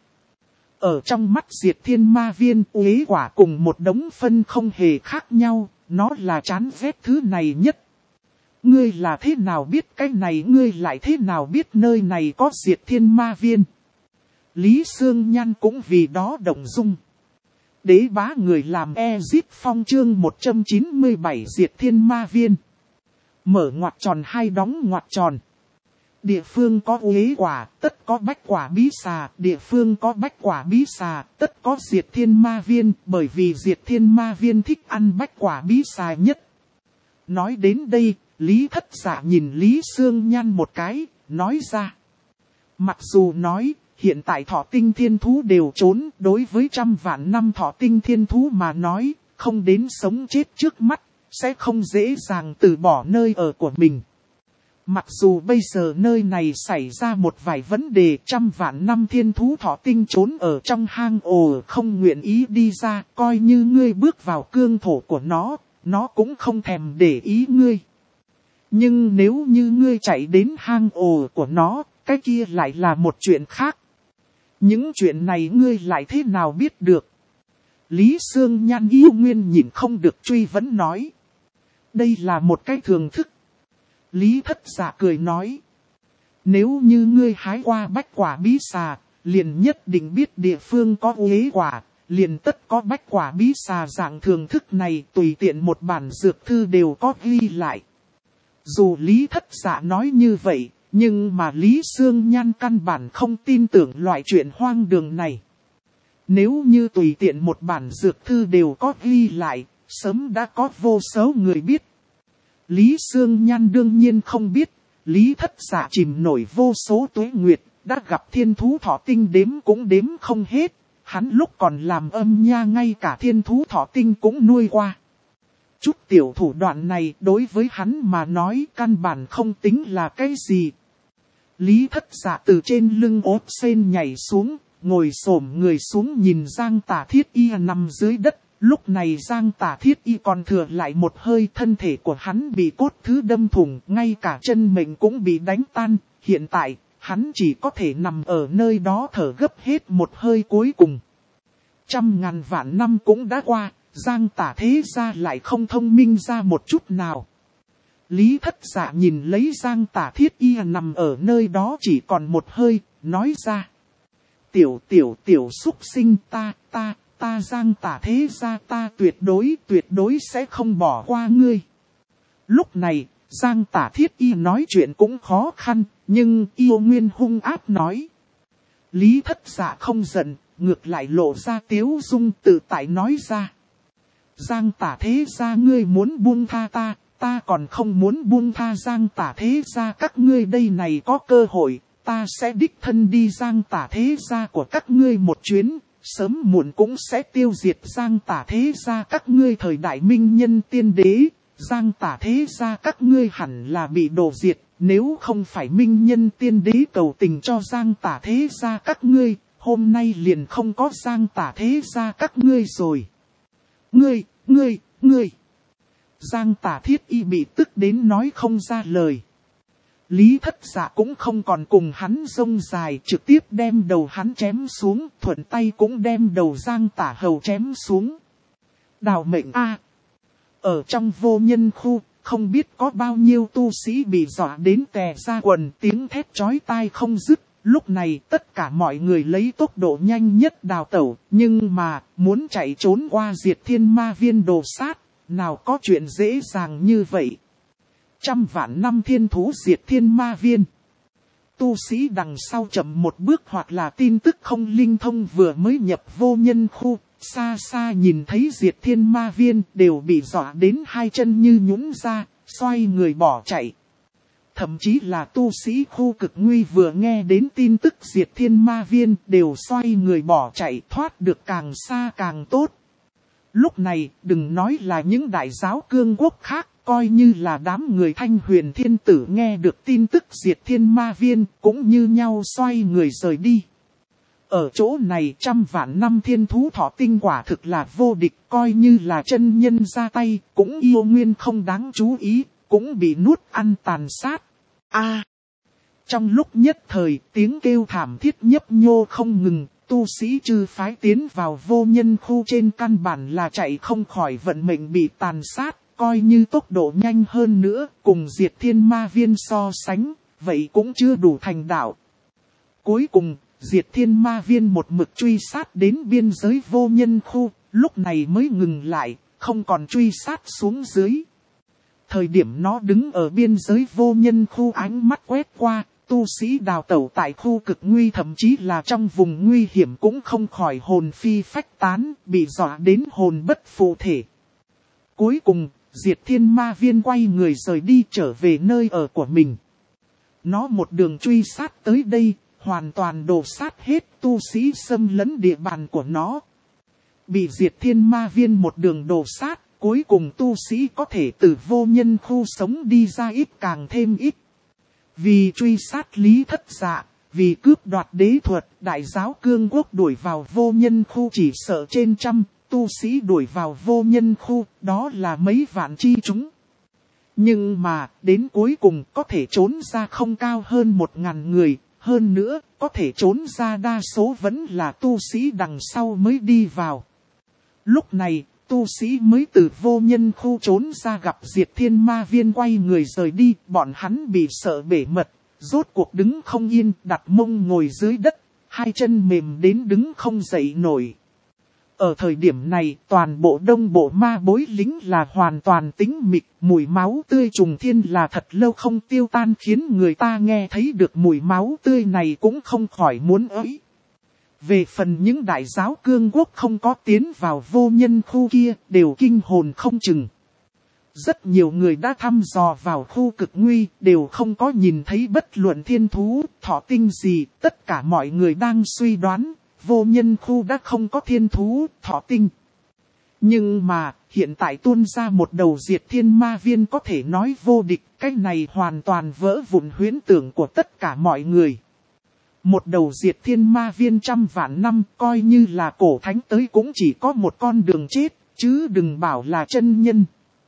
Ở trong mắt Diệt Thiên Ma Viên, uế quả cùng một đống phân không hề khác nhau, nó là chán ghét thứ này nhất. Ngươi là thế nào biết cái này, ngươi lại thế nào biết nơi này có Diệt Thiên Ma Viên? Lý Sương Nhan cũng vì đó động dung. Đế bá người làm Ezip Phong chương 197 Diệt Thiên Ma Viên. Mở ngoặc tròn hai đóng ngoặc tròn. Địa phương có uế quả, tất có bách quả bí xà. Địa phương có bách quả bí xà, tất có diệt thiên ma viên. Bởi vì diệt thiên ma viên thích ăn bách quả bí xà nhất. Nói đến đây, Lý Thất Dạ nhìn Lý Sương Nhan một cái, nói ra. Mặc dù nói, hiện tại thọ tinh thiên thú đều trốn, đối với 100 vạn năm thọ tinh thiên thú mà nói, không đến sống chết trước mắt, sẽ không dễ dàng từ bỏ nơi ở của mình. Mặc dù bây giờ nơi này xảy ra một vài vấn đề, 100 vạn năm thiên thú thọ tinh trốn ở trong hang ổ không nguyện ý đi ra, coi như ngươi bước vào cương thổ của nó cũng không thèm để ý ngươi. Nhưng nếu như ngươi chạy đến hang ổ của nó, cái kia lại là một chuyện khác. Những chuyện này ngươi lại thế nào biết được? Lý Sương Nhan yêu nguyên nhìn không được truy vấn nói. Đây là một cái thường thức. Lý Thất Dạ cười nói. Nếu như ngươi hái qua bách quả bí xà, liền nhất định biết địa phương có uế quả, liền tất có bách quả bí xà dạng thường thức này tùy tiện một bản dược thư đều có ghi lại. Dù Lý Thất Dạ nói như vậy, nhưng mà Lý Sương Nhan căn bản không tin tưởng loại chuyện hoang đường này. Nếu như tùy tiện một bản dược thư đều có ghi lại, sớm đã có vô số người biết. Lý Sương Nhan đương nhiên không biết, Lý Thất Dạ chìm nổi vô số tuế nguyệt, đã gặp thiên thú thọ tinh đếm cũng đếm không hết. Hắn lúc còn làm âm nha ngay cả thiên thú thọ tinh cũng nuôi qua. Chút tiểu thủ đoạn này đối với hắn mà nói căn bản không tính là cái gì. Lý Thất Dạ từ trên lưng ốp sen nhảy xuống, ngồi xổm người xuống nhìn Giang Tả Thiết Y nằm dưới đất. Lúc này Giang Tả Thiết Y còn thừa lại một hơi, thân thể của hắn bị cốt thứ đâm thủng, ngay cả chân mình cũng bị đánh tan. Hiện tại, hắn chỉ có thể nằm ở nơi đó thở gấp hết một hơi cuối cùng. 100.000 vạn năm cũng đã qua, Giang Tả thế ra lại không thông minh ra một chút nào. Lý Thất Dạ nhìn lấy Giang Tả Thiết Y nằm ở nơi đó chỉ còn một hơi, nói ra. Tiểu súc sinh ta Giang Tả thế ra ta tuyệt đối sẽ không bỏ qua ngươi. Lúc này, Giang Tả Thiết Y nói chuyện cũng khó khăn, nhưng yêu nguyên hung ác nói. Lý Thất Dạ không giận, ngược lại lộ ra tiếu dung tự tại nói ra. Giang Tả thế ra ngươi muốn buông tha ta còn không muốn buông tha Giang Tả thế ra các ngươi đây này có cơ hội, ta sẽ đích thân đi Giang Tả thế ra của các ngươi một chuyến, sớm muộn cũng sẽ tiêu diệt Giang Tả thế ra các ngươi thời đại minh nhân tiên đế, Giang Tả thế ra các ngươi hẳn là bị đổ diệt, nếu không phải minh nhân tiên đế cầu tình cho Giang Tả thế ra các ngươi, hôm nay liền không có Giang Tả thế ra các ngươi rồi. Ngươi. Giang Tả Thiết Y bị tức đến nói không ra lời. Lý Thất Dạ cũng không còn cùng hắn rông dài, trực tiếp đem đầu hắn chém xuống, thuận tay cũng đem đầu Giang Tả Hầu chém xuống. Đào mệnh a! Ở trong vô nhân khu, không biết có bao nhiêu tu sĩ bị dọa đến tè ra quần, tiếng thét chói tai không dứt. Lúc này tất cả mọi người lấy tốc độ nhanh nhất đào tẩu, nhưng mà muốn chạy trốn qua diệt thiên ma viên đồ sát, nào có chuyện dễ dàng như vậy. 100 vạn năm thiên thú diệt thiên ma viên. Tu sĩ đằng sau chậm một bước hoặc là tin tức không linh thông vừa mới nhập vô nhân khu, xa xa nhìn thấy diệt thiên ma viên đều bị dọa đến hai chân như nhũn ra, xoay người bỏ chạy. Thậm chí là tu sĩ khu cực nguy vừa nghe đến tin tức diệt thiên ma viên đều xoay người bỏ chạy, thoát được càng xa càng tốt. Lúc này đừng nói là những đại giáo cương quốc khác, coi như là đám người Thanh Huyền Thiên Tử nghe được tin tức diệt thiên ma viên cũng như nhau xoay người rời đi. Ở chỗ này 100 vạn năm thiên thú thọ tinh quả thực là vô địch, coi như là chân nhân ra tay cũng yêu nguyên không đáng chú ý, cũng bị nuốt ăn tàn sát. Trong lúc nhất thời, tiếng kêu thảm thiết nhấp nhô không ngừng, tu sĩ chư phái tiến vào vô nhân khu trên căn bản là chạy không khỏi vận mệnh bị tàn sát, coi như tốc độ nhanh hơn nữa, cùng diệt thiên ma viên so sánh, vậy cũng chưa đủ thành đạo. Cuối cùng, diệt thiên ma viên một mực truy sát đến biên giới vô nhân khu, lúc này mới ngừng lại, không còn truy sát xuống dưới. Thời điểm nó đứng ở biên giới vô nhân khu, ánh mắt quét qua, tu sĩ đào tẩu tại khu cực nguy thậm chí là trong vùng nguy hiểm cũng không khỏi hồn phi phách tán, bị dọa đến hồn bất phụ thể. Cuối cùng, Diệt Thiên Ma Viên quay người rời đi trở về nơi ở của mình. Nó một đường truy sát tới đây, hoàn toàn đổ sát hết tu sĩ xâm lấn địa bàn của nó. Bị Diệt Thiên Ma Viên một đường đổ sát, cuối cùng tu sĩ có thể từ vô nhân khu sống đi ra ít càng thêm ít. Vì truy sát Lý Thất Dạ, vì cướp đoạt đế thuật, đại giáo cương quốc đuổi vào vô nhân khu chỉ sợ trên trăm, tu sĩ đuổi vào vô nhân khu, đó là mấy vạn chi chúng. Nhưng mà, đến cuối cùng có thể trốn ra không cao hơn 1000 người, hơn nữa, có thể trốn ra đa số vẫn là tu sĩ đằng sau mới đi vào. Lúc này, tu sĩ mới từ vô nhân khu trốn ra gặp Diệt Thiên Ma Viên quay người rời đi, bọn hắn bị sợ bể mật, rốt cuộc đứng không yên, đặt mông ngồi dưới đất, hai chân mềm đến đứng không dậy nổi. Ở thời điểm này, toàn bộ đông bộ ma bối lính là hoàn toàn tĩnh mịch, mùi máu tươi trùng thiên là thật lâu không tiêu tan, khiến người ta nghe thấy được mùi máu tươi này cũng không khỏi muốn ới. Về phần những đại giáo cương quốc không có tiến vào vô nhân khu kia, đều kinh hồn không chừng. Rất nhiều người đã thăm dò vào khu cực nguy, đều không có nhìn thấy bất luận thiên thú, thỏ tinh gì, tất cả mọi người đang suy đoán, vô nhân khu đã không có thiên thú, thỏ tinh. Nhưng mà, hiện tại tuôn ra một đầu Diệt Thiên Ma Viên có thể nói vô địch, cái này hoàn toàn vỡ vụn huyễn tưởng của tất cả mọi người. Một đầu Diệt Thiên Ma Viên trăm vạn năm, coi như là cổ thánh tới cũng chỉ có một con đường chết, chứ đừng bảo là chân nhân.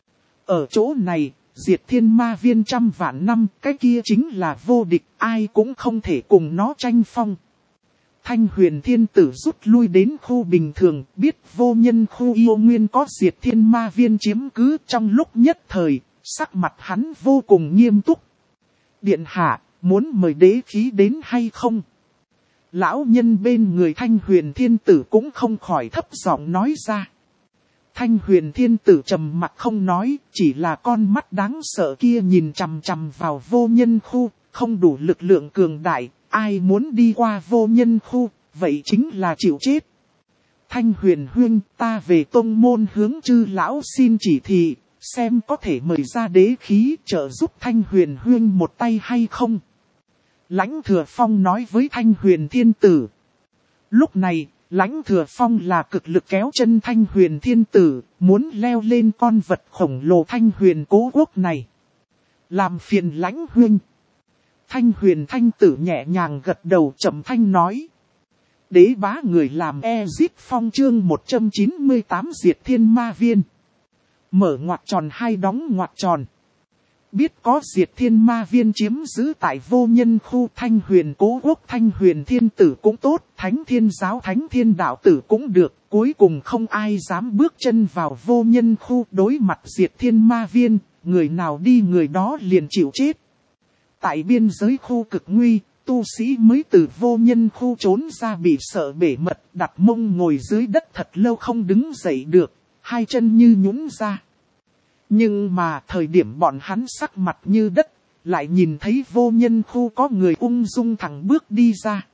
Ở chỗ này, Diệt Thiên Ma Viên trăm vạn năm, cái kia chính là vô địch, ai cũng không thể cùng nó tranh phong. Thanh Huyền Thiên Tử rút lui đến khu bình thường, biết vô nhân khu yêu nguyên có Diệt Thiên Ma Viên chiếm cứ, trong lúc nhất thời, sắc mặt hắn vô cùng nghiêm túc. Điện hạ, muốn mời đế khí đến hay không? Lão nhân bên người Thanh Huyền Thiên Tử cũng không khỏi thấp giọng nói ra. Thanh Huyền Thiên Tử trầm mặc không nói, chỉ là con mắt đáng sợ kia nhìn chằm chằm vào vô nhân khu, không đủ lực lượng cường đại, ai muốn đi qua vô nhân khu, vậy chính là chịu chết. Thanh Huyền huynh, ta về tông môn hướng chư lão xin chỉ thị, xem có thể mời ra đế khí trợ giúp Thanh Huyền huynh một tay hay không. Lãnh Thừa Phong nói với Thanh Huyền Thiên Tử. Lúc này, Lãnh Thừa Phong là cực lực kéo chân Thanh Huyền Thiên Tử, muốn leo lên con vật khổng lồ Thanh Huyền Cố Quốc này. Làm phiền Lãnh huynh. Thanh Huyền Thanh Tử nhẹ nhàng gật đầu chậm thanh nói. Đế bá người làm Ezip Phong chương 198 Diệt Thiên Ma Viên. Mở ngoặc tròn hai đóng ngoặc tròn. Biết có Diệt Thiên Ma Viên chiếm giữ tại vô nhân khu Thanh Huyền Cố Quốc, Thanh Huyền Thiên Tử cũng tốt, Thánh Thiên Giáo Thánh Thiên Đạo Tử cũng được, cuối cùng không ai dám bước chân vào vô nhân khu đối mặt Diệt Thiên Ma Viên, người nào đi người đó liền chịu chết. Tại biên giới khu cực nguy, tu sĩ mới từ vô nhân khu trốn ra bị sợ bể mật, đặt mông ngồi dưới đất thật lâu không đứng dậy được, hai chân như nhũn ra. Nhưng mà thời điểm bọn hắn sắc mặt như đất, lại nhìn thấy vô nhân khu có người ung dung thẳng bước đi ra.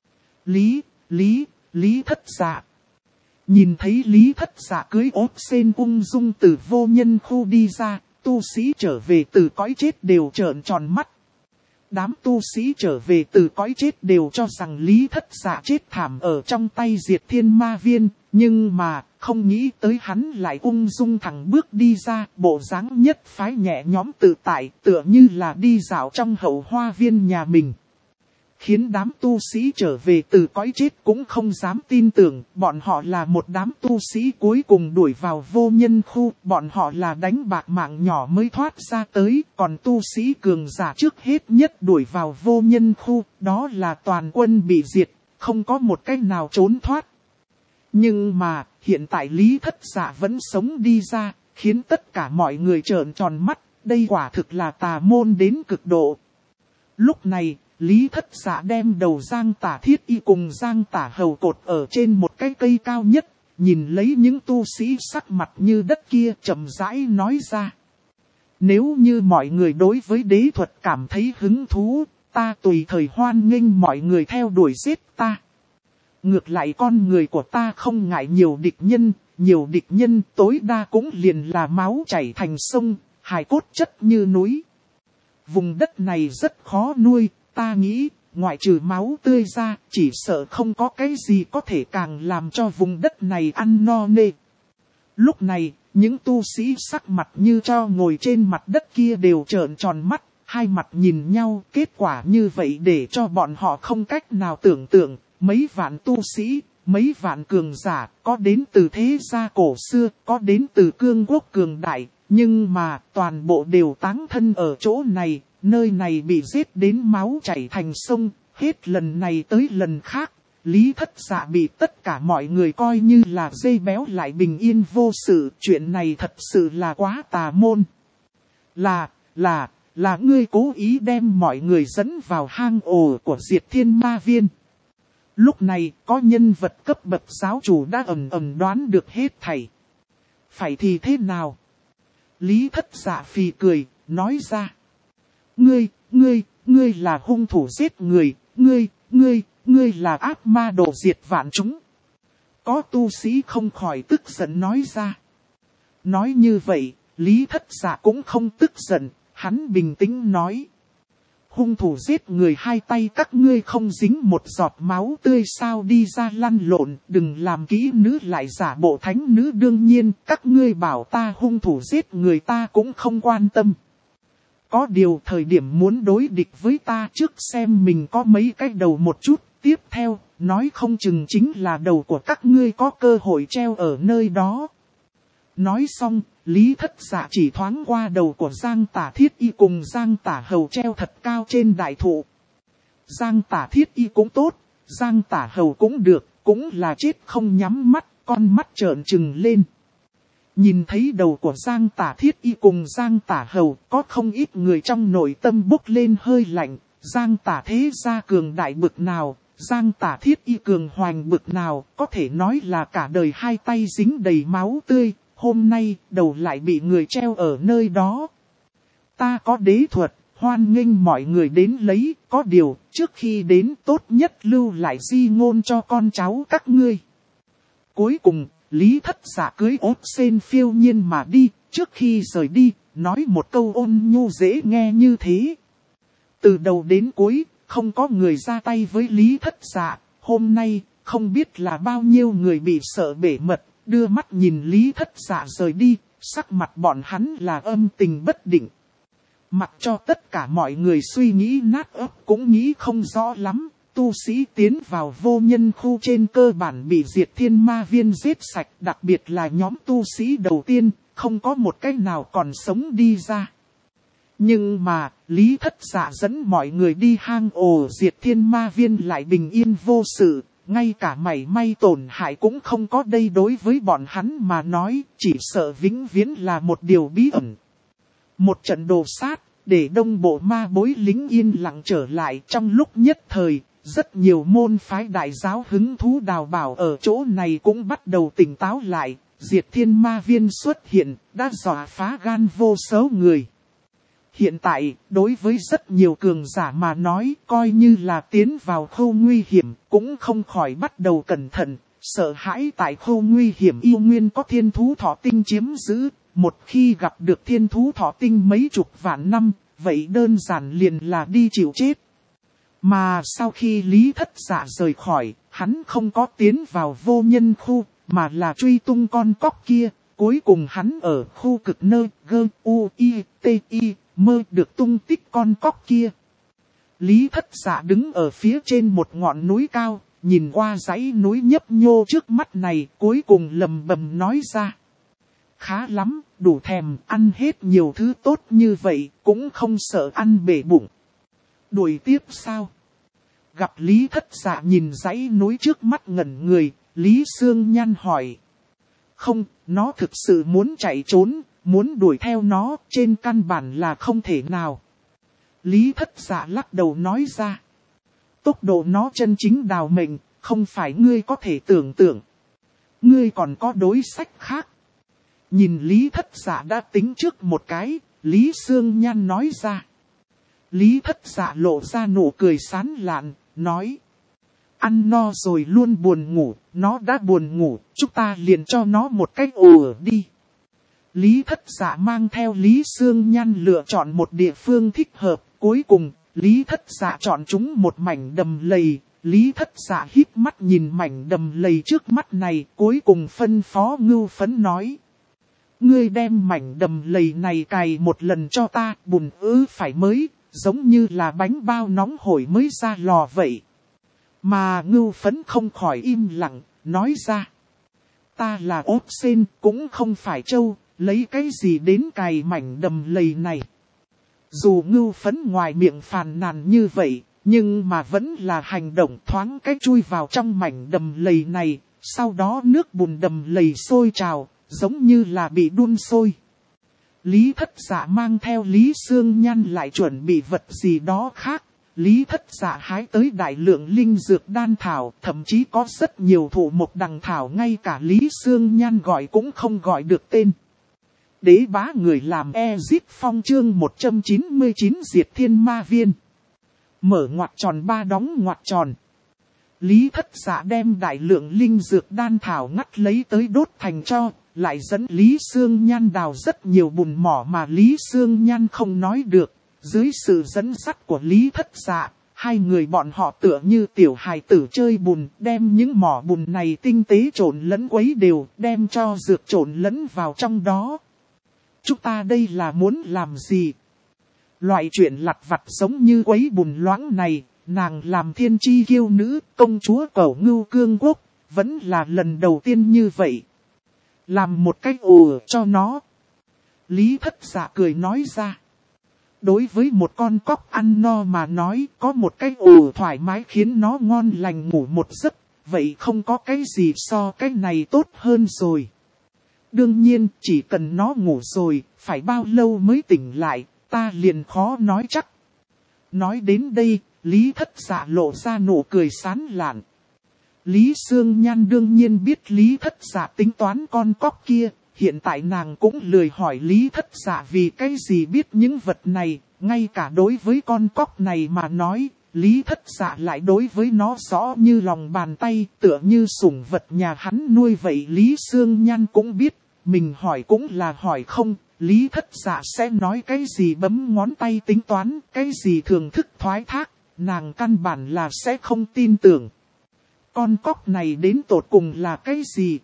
Lý Thất Dạ. Nhìn thấy Lý Thất Dạ cưới ốt sen ung dung từ vô nhân khu đi ra, tu sĩ trở về từ cõi chết đều trợn tròn mắt. Đám tu sĩ trở về từ cõi chết đều cho rằng Lý Thất Dạ chết thảm ở trong tay Diệt Thiên Ma Viên, nhưng mà không nghĩ tới hắn lại ung dung thẳng bước đi ra, bộ dáng nhất phái nhẹ nhõm tự tại, tựa như là đi dạo trong hậu hoa viên nhà mình. Khiến đám tu sĩ trở về từ cõi chết cũng không dám tin tưởng, bọn họ là một đám tu sĩ cuối cùng đuổi vào vô nhân khu, bọn họ là đánh bạc mạng nhỏ mới thoát ra tới, còn tu sĩ cường giả trước hết nhất đuổi vào vô nhân khu, đó là toàn quân bị diệt, không có một cách nào trốn thoát. Nhưng mà, hiện tại Lý Thất Dạ vẫn sống đi ra, khiến tất cả mọi người trợn tròn mắt, đây quả thực là tà môn đến cực độ. Lúc này, Lý Thất Dạ đem đầu Giang Tả Thiết Y cùng Giang Tả Hầu cột ở trên một cái cây cao nhất, nhìn lấy những tu sĩ sắc mặt như đất kia chậm rãi nói ra. Nếu như mọi người đối với đế thuật cảm thấy hứng thú, ta tùy thời hoan nghênh mọi người theo đuổi giết ta. Ngược lại con người của ta không ngại nhiều địch nhân tối đa cũng liền là máu chảy thành sông, hài cốt chất như núi. Vùng đất này rất khó nuôi, ta nghĩ, ngoại trừ máu tươi ra, chỉ sợ không có cái gì có thể càng làm cho vùng đất này ăn no nê. Lúc này, những tu sĩ sắc mặt như tro ngồi trên mặt đất kia đều trợn tròn mắt, hai mặt nhìn nhau, kết quả như vậy để cho bọn họ không cách nào tưởng tượng, mấy vạn tu sĩ, mấy vạn cường giả, có đến từ thế gia cổ xưa, có đến từ cương quốc cường đại, nhưng mà toàn bộ đều táng thân ở chỗ này, nơi này bị giết đến máu chảy thành sông, hết lần này tới lần khác. Lý Thất Dạ bị tất cả mọi người coi như là dây béo lại bình yên vô sự, chuyện này thật sự là quá tà môn. Là ngươi cố ý đem mọi người dẫn vào hang ổ của Diệt Thiên Ma Viên. Lúc này có nhân vật cấp bậc giáo chủ đã ầm đoán được hết thảy. Phải thì thế nào? Lý Thất Dạ phì cười, nói ra. Ngươi là hung thủ giết người, ngươi là ác ma đồ diệt vạn chúng. Có tu sĩ không khỏi tức giận nói ra. Nói như vậy, Lý Thất Dạ cũng không tức giận, hắn bình tĩnh nói. Hung thủ giết người hai tay các ngươi không dính một giọt máu tươi sao đi ra lăn lộn, đừng làm kỹ nữ lại giả bộ thánh nữ đương nhiên, các ngươi bảo ta hung thủ giết người ta cũng không quan tâm. Có điều thời điểm muốn đối địch với ta trước xem mình có mấy cái đầu một chút, tiếp theo, nói không chừng chính là đầu của các ngươi có cơ hội treo ở nơi đó. Nói xong, Lý Thất Dạ chỉ thoáng qua đầu của Giang Tả Thiết Y cùng Giang Tả Hầu treo thật cao trên đại thụ. Giang Tả Thiết Y cũng tốt, Giang Tả Hầu cũng được, cũng là chết không nhắm mắt, con mắt trợn trừng lên. Nhìn thấy đầu của Giang Tả Thiết Y cùng Giang Tả Hầu, có không ít người trong nội tâm bốc lên hơi lạnh. Giang Tả thế gia cường đại bực nào, Giang Tả Thiết Y cường hoành bực nào, có thể nói là cả đời hai tay dính đầy máu tươi, hôm nay đầu lại bị người treo ở nơi đó. Ta có đế thuật, hoan nghênh mọi người đến lấy, có điều, trước khi đến tốt nhất lưu lại di ngôn cho con cháu các ngươi. Cuối cùng, Lý Thất Dạ cưới ốt sen phiêu nhiên mà đi, trước khi rời đi, nói một câu ôn nhu dễ nghe như thế. Từ đầu đến cuối, không có người ra tay với Lý Thất Dạ, hôm nay, không biết là bao nhiêu người bị sợ bể mật, đưa mắt nhìn Lý Thất Dạ rời đi, sắc mặt bọn hắn là âm tình bất định. Mặc cho tất cả mọi người suy nghĩ nát óc cũng nghĩ không rõ lắm, tu sĩ tiến vào vô nhân khu trên cơ bản bị Diệt Thiên Ma Viên giết sạch, đặc biệt là nhóm tu sĩ đầu tiên, không có một cái nào còn sống đi ra. Nhưng mà, Lý Thất Dạ dẫn mọi người đi hang ổ Diệt Thiên Ma Viên lại bình yên vô sự, ngay cả mảy may tổn hại cũng không có đây đối với bọn hắn mà nói, chỉ sợ vĩnh viễn là một điều bí ẩn. Một trận đồ sát, để đông bộ ma bối lính yên lặng trở lại trong lúc nhất thời, rất nhiều môn phái đại giáo hứng thú đào bảo ở chỗ này cũng bắt đầu tỉnh táo lại, Diệt Thiên Ma Viên xuất hiện, đã dọa phá gan vô số người. Hiện tại, đối với rất nhiều cường giả mà nói, coi như là tiến vào khu nguy hiểm, cũng không khỏi bắt đầu cẩn thận, sợ hãi tại khu nguy hiểm yêu nguyên có thiên thú thọ tinh chiếm giữ, một khi gặp được thiên thú thọ tinh mấy chục vạn năm, vậy đơn giản liền là đi chịu chết. Mà sau khi Lý Thất Dạ rời khỏi, hắn không có tiến vào vô nhân khu, mà là truy tung con cóc kia, cuối cùng hắn ở khu cực nơi G.U.I.T.I. mơ được tung tích con cóc kia. Lý Thất Dạ đứng ở phía trên một ngọn núi cao, nhìn qua dãy núi nhấp nhô trước mắt này, cuối cùng lầm bầm nói ra. Khá lắm, đủ thèm, ăn hết nhiều thứ tốt như vậy, cũng không sợ ăn bể bụng. Đuổi tiếp sao? Gặp Lý Thất Dạ nhìn dãy núi trước mắt ngẩn người, Lý Sương Nhan hỏi. Không, nó thực sự muốn chạy trốn, muốn đuổi theo nó, trên căn bản là không thể nào. Lý Thất Dạ lắc đầu nói ra. Tốc độ nó chân chính đào mệnh, không phải ngươi có thể tưởng tượng. Ngươi còn có đối sách khác. Nhìn Lý Thất Dạ đã tính trước một cái, Lý Sương Nhan nói ra. Lý Thất Dạ lộ ra nụ cười sán lạn, nói. Ăn no rồi luôn buồn ngủ, nó đã buồn ngủ, chúng ta liền cho nó một cách ủa đi. Lý Thất Dạ mang theo Lý Sương Nhan lựa chọn một địa phương thích hợp, cuối cùng, Lý Thất Dạ chọn chúng một mảnh đầm lầy. Lý Thất Dạ híp mắt nhìn mảnh đầm lầy trước mắt này, cuối cùng phân phó Ngưu Phấn nói. Ngươi đem mảnh đầm lầy này cài một lần cho ta, bùn phải mới, giống như là bánh bao nóng hổi mới ra lò vậy. Mà Ngưu Phấn không khỏi im lặng, nói ra. Ta là ốt sên, cũng không phải trâu, lấy cái gì đến cài mảnh đầm lầy này. Dù Ngưu Phấn ngoài miệng phàn nàn như vậy, nhưng mà vẫn là hành động thoáng cách chui vào trong mảnh đầm lầy này, sau đó nước bùn đầm lầy sôi trào, giống như là bị đun sôi. Lý Thất Dạ mang theo Lý Sương Nhan lại chuẩn bị vật gì đó khác. Lý Thất Dạ hái tới đại lượng linh dược đan thảo, thậm chí có rất nhiều thụ mộc đằng thảo ngay cả Lý Sương Nhan gọi cũng không gọi được tên. Đế bá người làm Ezip Phong chương 199 diệt thiên ma viên. Mở ngoặc tròn 3 đóng ngoặc tròn. Lý Thất Dạ đem đại lượng linh dược đan thảo ngắt lấy tới đốt thành tro, lại dẫn Lý Sương Nhan đào rất nhiều bùn mỏ mà Lý Sương Nhan không nói được. Dưới sự dẫn dắt của Lý Thất Dạ, hai người bọn họ tựa như tiểu hài tử chơi bùn, đem những mỏ bùn này tinh tế trộn lẫn quấy đều, đem cho dược trộn lẫn vào trong đó. Chúng ta đây là muốn làm gì? Loại chuyện lặt vặt giống như quấy bùn loãng này, nàng làm thiên chi kiêu nữ, công chúa Cẩu Ngưu Cương Quốc, vẫn là lần đầu tiên như vậy. Làm một cách cho nó. Lý Thất Dạ cười nói ra. Đối với một con cóc ăn no mà nói, có một cái thoải mái khiến nó ngon lành ngủ một giấc, vậy không có cái gì so cái này tốt hơn rồi. Đương nhiên, chỉ cần nó ngủ rồi, phải bao lâu mới tỉnh lại, ta liền khó nói chắc. Nói đến đây, Lý Thất Dạ lộ ra nụ cười sán lạn. Lý Sương Nhan đương nhiên biết Lý Thất Dạ tính toán con cóc kia. Hiện tại nàng cũng lười hỏi Lý Thất Dạ vì cái gì biết những vật này, ngay cả đối với con cóc này mà nói, Lý Thất Dạ lại đối với nó rõ như lòng bàn tay, tựa như sủng vật nhà hắn nuôi vậy. Lý Sương Nhan cũng biết, mình hỏi cũng là hỏi không, Lý Thất Dạ sẽ nói cái gì bấm ngón tay tính toán, cái gì thường thức thoái thác, nàng căn bản là sẽ không tin tưởng. Con cóc này đến tột cùng là cái gì?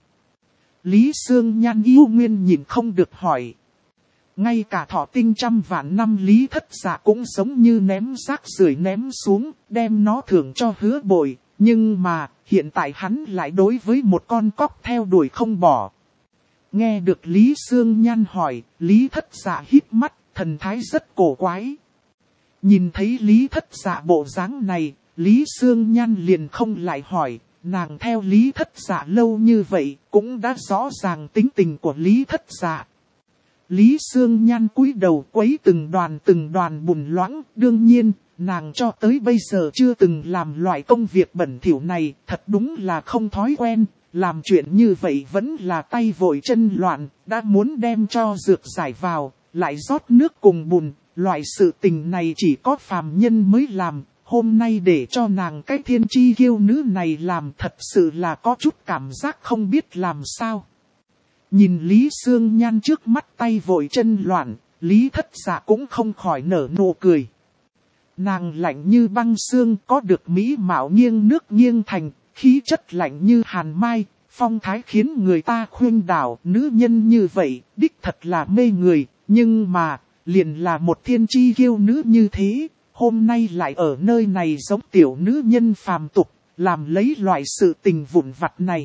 Lý Sương Nhan yêu nguyên nhìn không được hỏi. Ngay cả thọ tinh 100 vạn năm Lý Thất Dạ cũng giống như ném rác rưởi ném xuống, đem nó thưởng cho Hứa Bội. Nhưng mà, hiện tại hắn lại đối với một con cóc theo đuổi không bỏ. Nghe được Lý Sương Nhan hỏi, Lý Thất Dạ híp mắt, thần thái rất cổ quái. Nhìn thấy Lý Thất Dạ bộ dáng này, Lý Sương Nhan liền không lại hỏi. Nàng theo Lý Thất Dạ lâu như vậy, cũng đã rõ ràng tính tình của Lý Thất Dạ. Lý Sương Nhan cúi đầu quấy từng đoàn bùn loãng, đương nhiên, nàng cho tới bây giờ chưa từng làm loại công việc bẩn thỉu này, thật đúng là không thói quen, làm chuyện như vậy vẫn là tay vội chân loạn, đã muốn đem cho dược giải vào, lại rót nước cùng bùn, loại sự tình này chỉ có phàm nhân mới làm. Hôm nay để cho nàng cái thiên chi kiêu nữ này làm thật sự là có chút cảm giác không biết làm sao. Nhìn Lý Sương Nhan trước mắt tay vội chân loạn, Lý Thất Dạ cũng không khỏi nở nụ cười. Nàng lạnh như băng xương, có được mỹ mạo nghiêng nước nghiêng thành, khí chất lạnh như hàn mai, phong thái khiến người ta khuynh đảo. Nữ nhân như vậy, đích thật là mê người, nhưng mà, liền là một thiên chi kiêu nữ như thế. Hôm nay lại ở nơi này giống tiểu nữ nhân phàm tục, làm lấy loại sự tình vụn vặt này.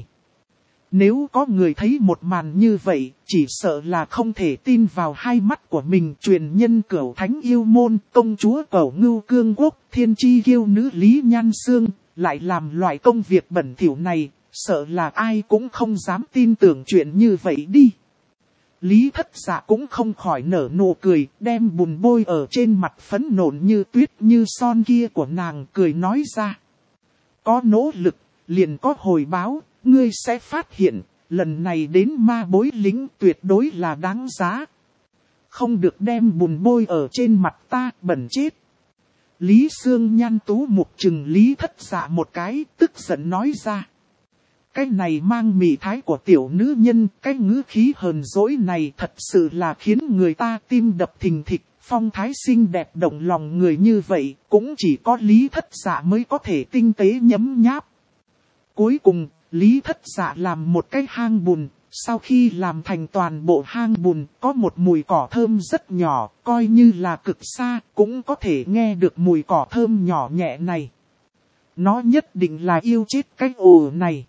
Nếu có người thấy một màn như vậy, chỉ sợ là không thể tin vào hai mắt của mình. Truyền nhân Cửu Thánh yêu môn, công chúa Cẩu Ngưu Cương Quốc, thiên chi kiêu nữ Lý Nhan Sương, lại làm loại công việc bẩn thỉu này, sợ là ai cũng không dám tin tưởng chuyện như vậy đi. Lý Thất Dạ cũng không khỏi nở nụ cười, đem bùn bôi ở trên mặt phấn nộn như tuyết như son kia của nàng, cười nói ra. Có nỗ lực, liền có hồi báo, ngươi sẽ phát hiện, lần này đến ma bối lính tuyệt đối là đáng giá. Không được đem bùn bôi ở trên mặt ta, bẩn chết. Lý Sương Nhan tú mục trừng Lý Thất Dạ một cái, tức giận nói ra. Cái này mang mị thái của tiểu nữ nhân, cái ngữ khí hờn dỗi này thật sự là khiến người ta tim đập thình thịch. Phong thái xinh đẹp động lòng người như vậy, cũng chỉ có Lý Thất Dạ mới có thể tinh tế nhấm nháp. Cuối cùng, Lý Thất Dạ làm một cái hang bùn, sau khi làm thành toàn bộ hang bùn, có một mùi cỏ thơm rất nhỏ, coi như là cực xa, cũng có thể nghe được mùi cỏ thơm nhỏ nhẹ này. Nó nhất định là yêu chết cái ổ này.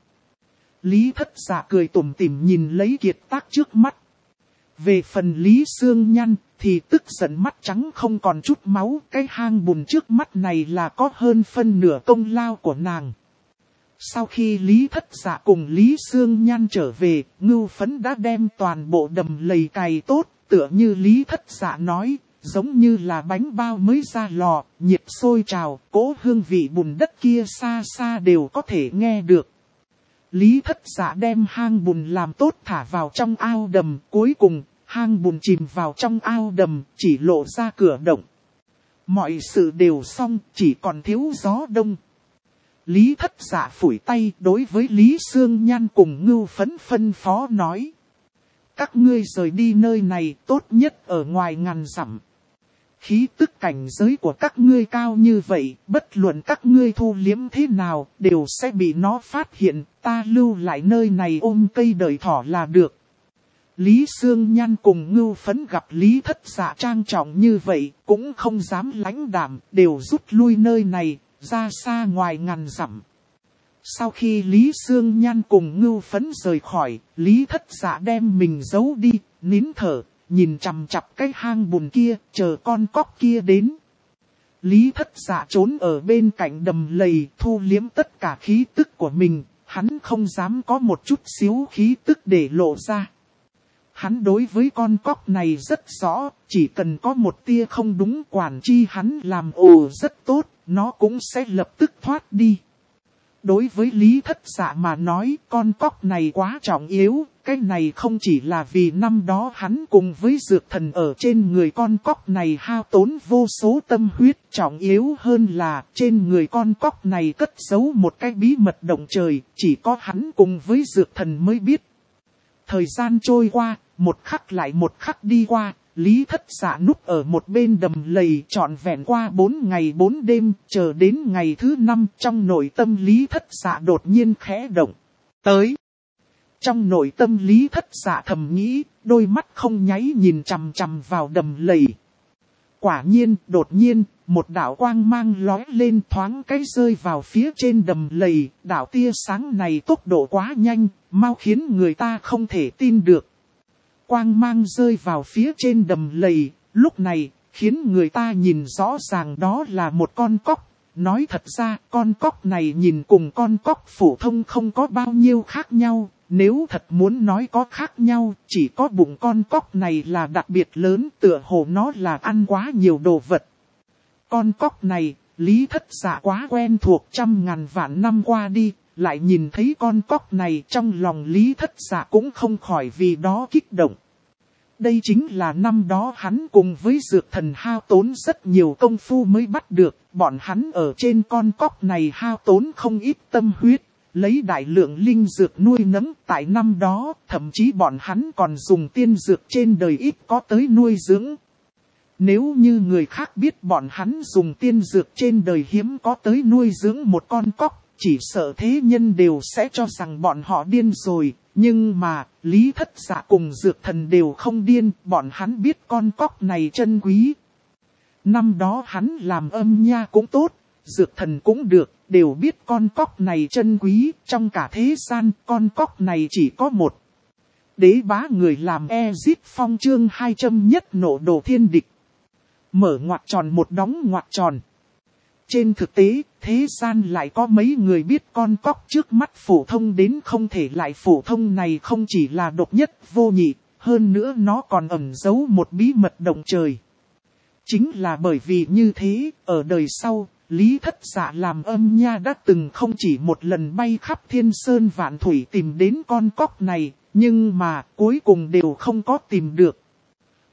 Lý Thất Dạ cười tủm tỉm nhìn lấy kiệt tác trước mắt. Về phần Lý Sương Nhan, thì tức giận mắt trắng không còn chút máu, cái hang bùn trước mắt này là có hơn phân nửa công lao của nàng. Sau khi Lý Thất Dạ cùng Lý Sương Nhan trở về, Ngưu Phấn đã đem toàn bộ đầm lầy cày tốt, tựa như Lý Thất Dạ nói, giống như là bánh bao mới ra lò, nhiệt sôi trào, cỗ hương vị bùn đất kia xa xa đều có thể nghe được. Lý Thất Dạ đem hang bùn làm tốt thả vào trong ao đầm, cuối cùng, hang bùn chìm vào trong ao đầm, chỉ lộ ra cửa động. Mọi sự đều xong, chỉ còn thiếu gió đông. Lý Thất Dạ phủi tay đối với Lý Sương Nhan cùng Ngưu Phấn phân phó nói. Các ngươi rời đi nơi này tốt nhất ở ngoài ngàn dặm. Khí tức cảnh giới của các ngươi cao như vậy, bất luận các ngươi thu liếm thế nào, đều sẽ bị nó phát hiện, ta lưu lại nơi này ôm cây đợi thỏ là được. Lý Sương Nhan cùng Ngưu Phấn gặp Lý Thất Dạ trang trọng như vậy, cũng không dám lãnh đạm, đều rút lui nơi này, ra xa ngoài ngàn dặm. Sau khi Lý Sương Nhan cùng Ngưu Phấn rời khỏi, Lý Thất Dạ đem mình giấu đi, nín thở, nhìn chằm chằm cái hang bùn kia, chờ con cóc kia đến. Lý Thất Dạ trốn ở bên cạnh đầm lầy, thu liếm tất cả khí tức của mình, hắn không dám có một chút xíu khí tức để lộ ra. Hắn đối với con cóc này rất rõ, chỉ cần có một tia không đúng quản chi hắn làm ồ rất tốt, nó cũng sẽ lập tức thoát đi. Đối với Lý Thất Dạ mà nói, con cóc này quá trọng yếu, cái này không chỉ là vì năm đó hắn cùng với dược thần ở trên người con cóc này hao tốn vô số tâm huyết, trọng yếu hơn là trên người con cóc này cất giấu một cái bí mật động trời, chỉ có hắn cùng với dược thần mới biết. Thời gian trôi qua, một khắc lại một khắc đi qua, Lý Thất Dạ núp ở một bên đầm lầy trọn vẹn qua 4 ngày 4 đêm, chờ đến ngày thứ 5 trong nội tâm Lý Thất Dạ đột nhiên khẽ động. Tới! Trong nội tâm Lý Thất Dạ thầm nghĩ, đôi mắt không nháy nhìn chằm chằm vào đầm lầy. Quả nhiên, đột nhiên, một đạo quang mang lóe lên thoáng cái rơi vào phía trên đầm lầy, đạo tia sáng này tốc độ quá nhanh, mau khiến người ta không thể tin được. Quang mang rơi vào phía trên đầm lầy, lúc này, khiến người ta nhìn rõ ràng đó là một con cóc. Nói thật ra, con cóc này nhìn cùng con cóc phổ thông không có bao nhiêu khác nhau. Nếu thật muốn nói có khác nhau, chỉ có bụng con cóc này là đặc biệt lớn, tựa hồ nó là ăn quá nhiều đồ vật. Con cóc này, Lý Thất Dạ quá quen thuộc, trăm ngàn vạn năm qua đi, lại nhìn thấy con cóc này trong lòng Lý Thất Dạ cũng không khỏi vì đó kích động. Đây chính là năm đó hắn cùng với dược thần hao tốn rất nhiều công phu mới bắt được, bọn hắn ở trên con cóc này hao tốn không ít tâm huyết, lấy đại lượng linh dược nuôi nấng tại năm đó, thậm chí bọn hắn còn dùng tiên dược trên đời ít có tới nuôi dưỡng. Nếu như người khác biết bọn hắn dùng tiên dược trên đời hiếm có tới nuôi dưỡng một con cóc, chỉ sợ thế nhân đều sẽ cho rằng bọn họ điên rồi. Nhưng mà, Lý Thất Dạ cùng dược thần đều không điên, bọn hắn biết con cóc này chân quý. Năm đó hắn làm âm nha cũng tốt, dược thần cũng được, đều biết con cóc này chân quý, trong cả thế gian con cóc này chỉ có một. Đế bá người làm Ezip Phong chương 200 nhất nộ đồ thiên địch. Mở ngoặc tròn một đóng ngoặc tròn. Trên thực tế, thế gian lại có mấy người biết con cóc trước mắt phổ thông đến không thể lại phổ thông này không chỉ là độc nhất vô nhị, hơn nữa nó còn ẩn giấu một bí mật động trời. Chính là bởi vì như thế, ở đời sau, Lý Thất Dạ làm âm nha đã từng không chỉ một lần bay khắp thiên sơn vạn thủy tìm đến con cóc này, nhưng mà cuối cùng đều không có tìm được.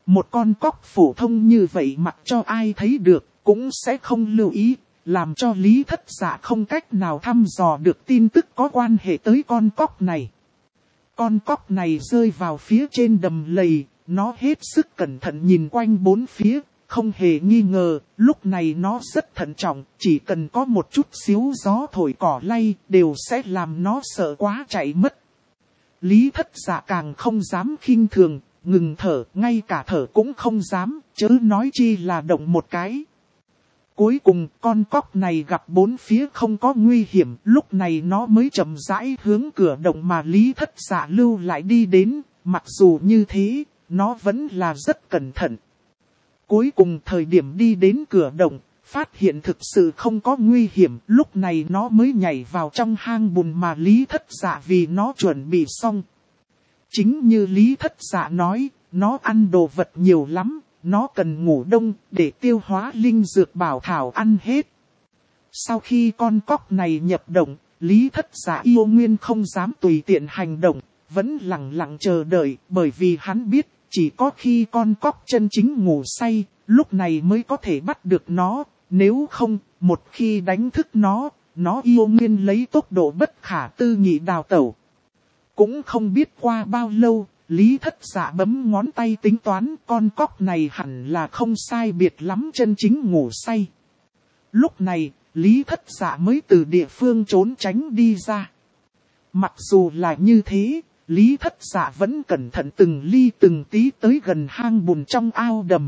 Một con cóc phổ thông như vậy mặc cho ai thấy được, cũng sẽ không lưu ý, làm cho Lý Thất Dạ không cách nào thăm dò được tin tức có quan hệ tới con cóc này. Con cóc này rơi vào phía trên đầm lầy, nó hết sức cẩn thận nhìn quanh bốn phía, không hề nghi ngờ, lúc này nó rất thận trọng, chỉ cần có một chút xíu gió thổi cỏ lay, đều sẽ làm nó sợ quá chạy mất. Lý Thất Dạ càng không dám khinh thường, ngừng thở, ngay cả thở cũng không dám, chớ nói chi là động một cái. Cuối cùng con cóc này gặp bốn phía không có nguy hiểm, lúc này nó mới chậm rãi hướng cửa động mà Lý Thất Dạ lưu lại đi đến, mặc dù như thế, nó vẫn là rất cẩn thận. Cuối cùng thời điểm đi đến cửa động, phát hiện thực sự không có nguy hiểm, lúc này nó mới nhảy vào trong hang bùn mà Lý Thất Dạ vì nó chuẩn bị xong. Chính như Lý Thất Dạ nói, nó ăn đồ vật nhiều lắm, nó cần ngủ đông để tiêu hóa linh dược bảo thảo ăn hết. Sau khi con cóc này nhập động, Lý Thất Dạ yêu nguyên không dám tùy tiện hành động, vẫn lặng lặng chờ đợi, bởi vì hắn biết, chỉ có khi con cóc chân chính ngủ say, lúc này mới có thể bắt được nó, nếu không, một khi đánh thức nó yêu nguyên lấy tốc độ bất khả tư nghị đào tẩu. Cũng không biết qua bao lâu, Lý Thất Dạ bấm ngón tay tính toán con cóc này hẳn là không sai biệt lắm chân chính ngủ say. Lúc này, Lý Thất Dạ mới từ địa phương trốn tránh đi ra. Mặc dù là như thế, Lý Thất Dạ vẫn cẩn thận từng ly từng tí tới gần hang bùn trong ao đầm.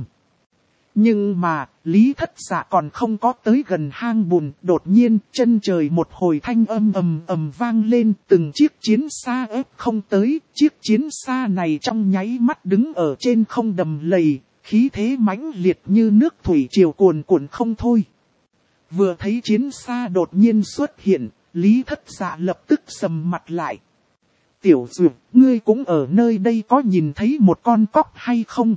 Nhưng mà, Lý Thất Dạ còn không có tới gần hang bùn, đột nhiên chân trời một hồi thanh âm ầm ầm vang lên, từng chiếc chiến xa ép không tới, chiếc chiến xa này trong nháy mắt đứng ở trên không đầm lầy, khí thế mãnh liệt như nước thủy triều cuồn cuộn không thôi. Vừa thấy chiến xa đột nhiên xuất hiện, Lý Thất Dạ lập tức sầm mặt lại. Tiểu Duyệt, ngươi cũng ở nơi đây có nhìn thấy một con cóc hay không?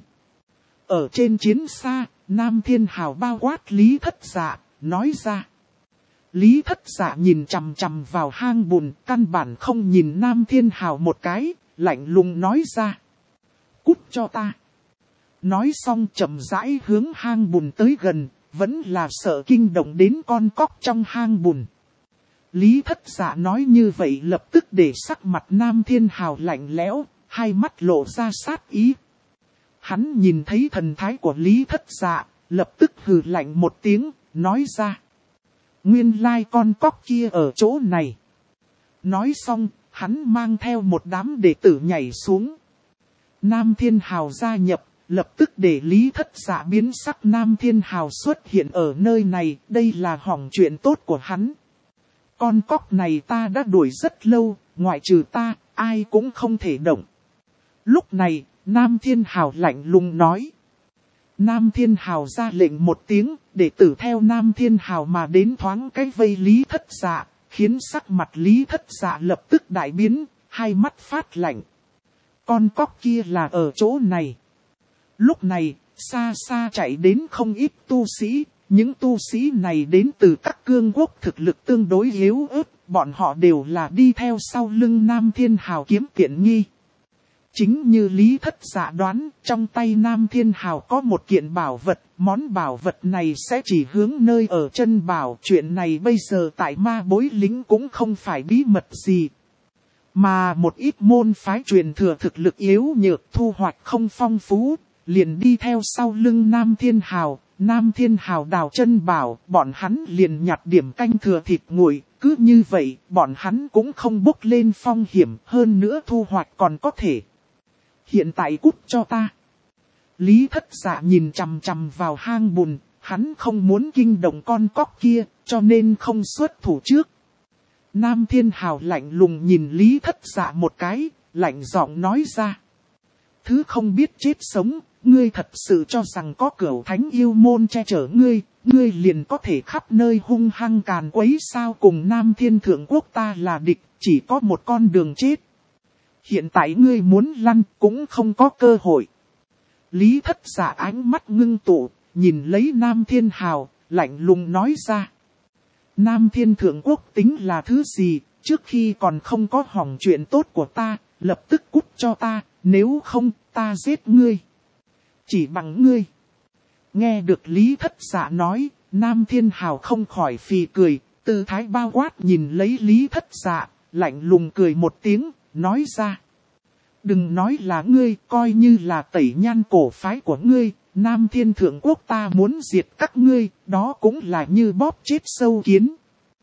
Ở trên chiến xa, Nam Thiên Hào bao quát Lý Thất Dạ, nói ra. Lý Thất Dạ nhìn chằm chằm vào hang bùn, căn bản không nhìn Nam Thiên Hào một cái, lạnh lùng nói ra. Cút cho ta. Nói xong chậm rãi hướng hang bùn tới gần, vẫn là sợ kinh động đến con cóc trong hang bùn. Lý Thất Dạ nói như vậy lập tức để sắc mặt Nam Thiên Hào lạnh lẽo, hai mắt lộ ra sát ý. Hắn nhìn thấy thần thái của Lý Thất Dạ, lập tức hừ lạnh một tiếng, nói ra. Nguyên lai con cóc kia ở chỗ này. Nói xong, hắn mang theo một đám đệ tử nhảy xuống. Nam Thiên Hào gia nhập, lập tức để Lý Thất Dạ biến sắc. Nam Thiên Hào xuất hiện ở nơi này, đây là hỏng chuyện tốt của hắn. Con cóc này ta đã đuổi rất lâu, ngoại trừ ta, ai cũng không thể động. Lúc này, Nam Thiên Hào lạnh lùng nói. Nam Thiên Hào ra lệnh một tiếng, đệ tử theo Nam Thiên Hào mà đến thoáng cái vây Lý Thất Dạ, khiến sắc mặt Lý Thất Dạ lập tức đại biến, hai mắt phát lạnh. Con cóc kia là ở chỗ này. Lúc này, xa xa chạy đến không ít tu sĩ, những tu sĩ này đến từ các cương quốc thực lực tương đối yếu ớt, bọn họ đều là đi theo sau lưng Nam Thiên Hào kiếm tiện nghi. Chính như Lý Thất Dạ đoán, trong tay Nam Thiên Hào có một kiện bảo vật, món bảo vật này sẽ chỉ hướng nơi ở chân bảo. Chuyện này bây giờ tại ma bối lính cũng không phải bí mật gì. Mà một ít môn phái truyền thừa thực lực yếu nhược thu hoạch không phong phú, liền đi theo sau lưng Nam Thiên Hào. Nam Thiên Hào đào chân bảo, bọn hắn liền nhặt điểm canh thừa thịt nguội, cứ như vậy, bọn hắn cũng không bốc lên phong hiểm, hơn nữa thu hoạch còn có thể. Hiện tại cút cho ta. Lý Thất Dạ nhìn chằm chằm vào hang bùn, hắn không muốn kinh động con cóc kia, cho nên không xuất thủ trước. Nam Thiên Hào lạnh lùng nhìn Lý Thất Dạ một cái, lạnh giọng nói ra. Thứ không biết chết sống, ngươi thật sự cho rằng có Cửu Thánh yêu môn che chở ngươi, ngươi liền có thể khắp nơi hung hăng càn quấy sao? Cùng Nam Thiên Thượng Quốc ta là địch, chỉ có một con đường chết. Hiện tại ngươi muốn lăn cũng không có cơ hội. Lý Thất Dạ ánh mắt ngưng tụ, nhìn lấy Nam Thiên Hào, lạnh lùng nói ra. Nam Thiên Thượng Quốc tính là thứ gì, trước khi còn không có hỏng chuyện tốt của ta, lập tức cút cho ta, nếu không ta giết ngươi. chỉ bằng ngươi. Nghe được Lý Thất Dạ nói, Nam Thiên Hào không khỏi phì cười, tư thái bao quát nhìn lấy Lý Thất Dạ, lạnh lùng cười một tiếng, nói ra. Đừng nói là ngươi, coi như là tẩy nhan cổ phái của ngươi, Nam Thiên Thượng Quốc ta muốn diệt các ngươi, đó cũng là như bóp chết sâu kiến.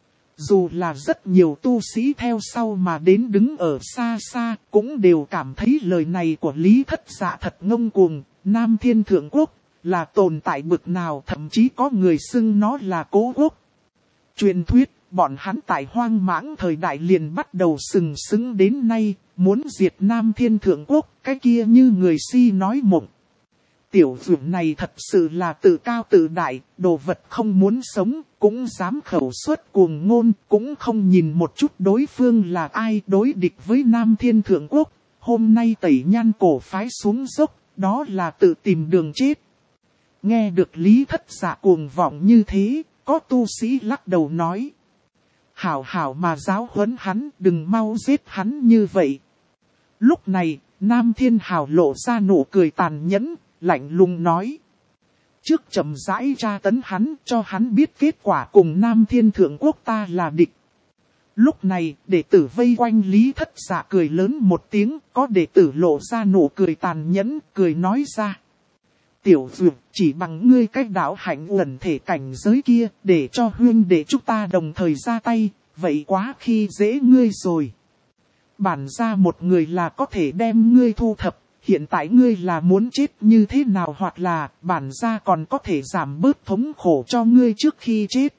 Dù là rất nhiều tu sĩ theo sau mà đến đứng ở xa xa, cũng đều cảm thấy lời này của Lý Thất Dạ thật ngông cuồng. Nam Thiên Thượng Quốc là tồn tại bực nào, thậm chí có người xưng nó là cố quốc. Truyền thuyết, bọn hắn tại Hoang Mãng thời đại liền bắt đầu sừng sững đến nay, muốn diệt Nam Thiên Thượng Quốc, cái kia như người si nói mộng. Tiểu dược này thật sự là tự cao tự đại, đồ vật không muốn sống, cũng dám khẩu xuất cuồng ngôn, cũng không nhìn một chút đối phương là ai đối địch với Nam Thiên Thượng Quốc. Hôm nay tẩy nhan cổ phái xuống dốc, đó là tự tìm đường chết. Nghe được Lý Thất Dạ cuồng vọng như thế, có tu sĩ lắc đầu nói. Hảo hảo mà giáo huấn hắn, đừng mau giết hắn như vậy. Lúc này, Nam Thiên Hào lộ ra nụ cười tàn nhẫn, lạnh lùng nói. Trước chậm rãi tra tấn hắn, cho hắn biết kết quả cùng Nam Thiên Thượng Quốc ta là địch. Lúc này, đệ tử vây quanh Lý Thất Dạ cười lớn một tiếng, có đệ tử lộ ra nụ cười tàn nhẫn, cười nói ra. Tiểu dược, chỉ bằng ngươi cách đạo hạnh ẩn thể cảnh giới kia, để cho huynh đệ chúng ta đồng thời ra tay, vậy quá khi dễ ngươi rồi. Bản ra một người là có thể đem ngươi thu thập, hiện tại ngươi là muốn chết như thế nào, hoặc là bản ra còn có thể giảm bớt thống khổ cho ngươi trước khi chết.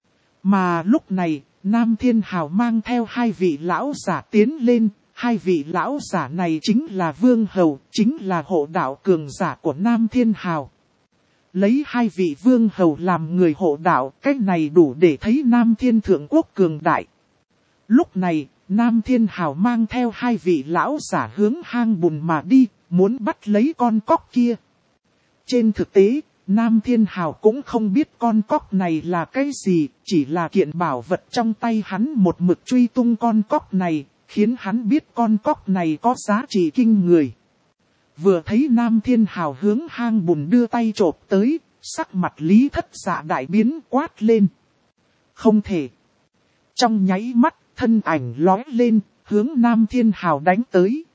Mà lúc này, Nam Thiên Hào mang theo hai vị lão giả tiến lên, hai vị lão giả này chính là Vương Hầu, chính là hộ đạo cường giả của Nam Thiên Hào. Lấy hai vị Vương Hầu làm người hộ đạo, cách này đủ để thấy Nam Thiên Thượng Quốc cường đại. Lúc này, Nam Thiên Hào mang theo hai vị lão giả hướng hang bùn mà đi, muốn bắt lấy con cóc kia. Trên thực tế, Nam Thiên Hào cũng không biết con cóc này là cái gì, chỉ là kiện bảo vật trong tay hắn một mực truy tung con cóc này, khiến hắn biết con cóc này có giá trị kinh người. Vừa thấy Nam Thiên Hào hướng hang bùn đưa tay chộp tới, sắc mặt Lý Thất Dạ đại biến quát lên. Không thể. Trong nháy mắt, thân ảnh lóe lên, hướng Nam Thiên Hào đánh tới.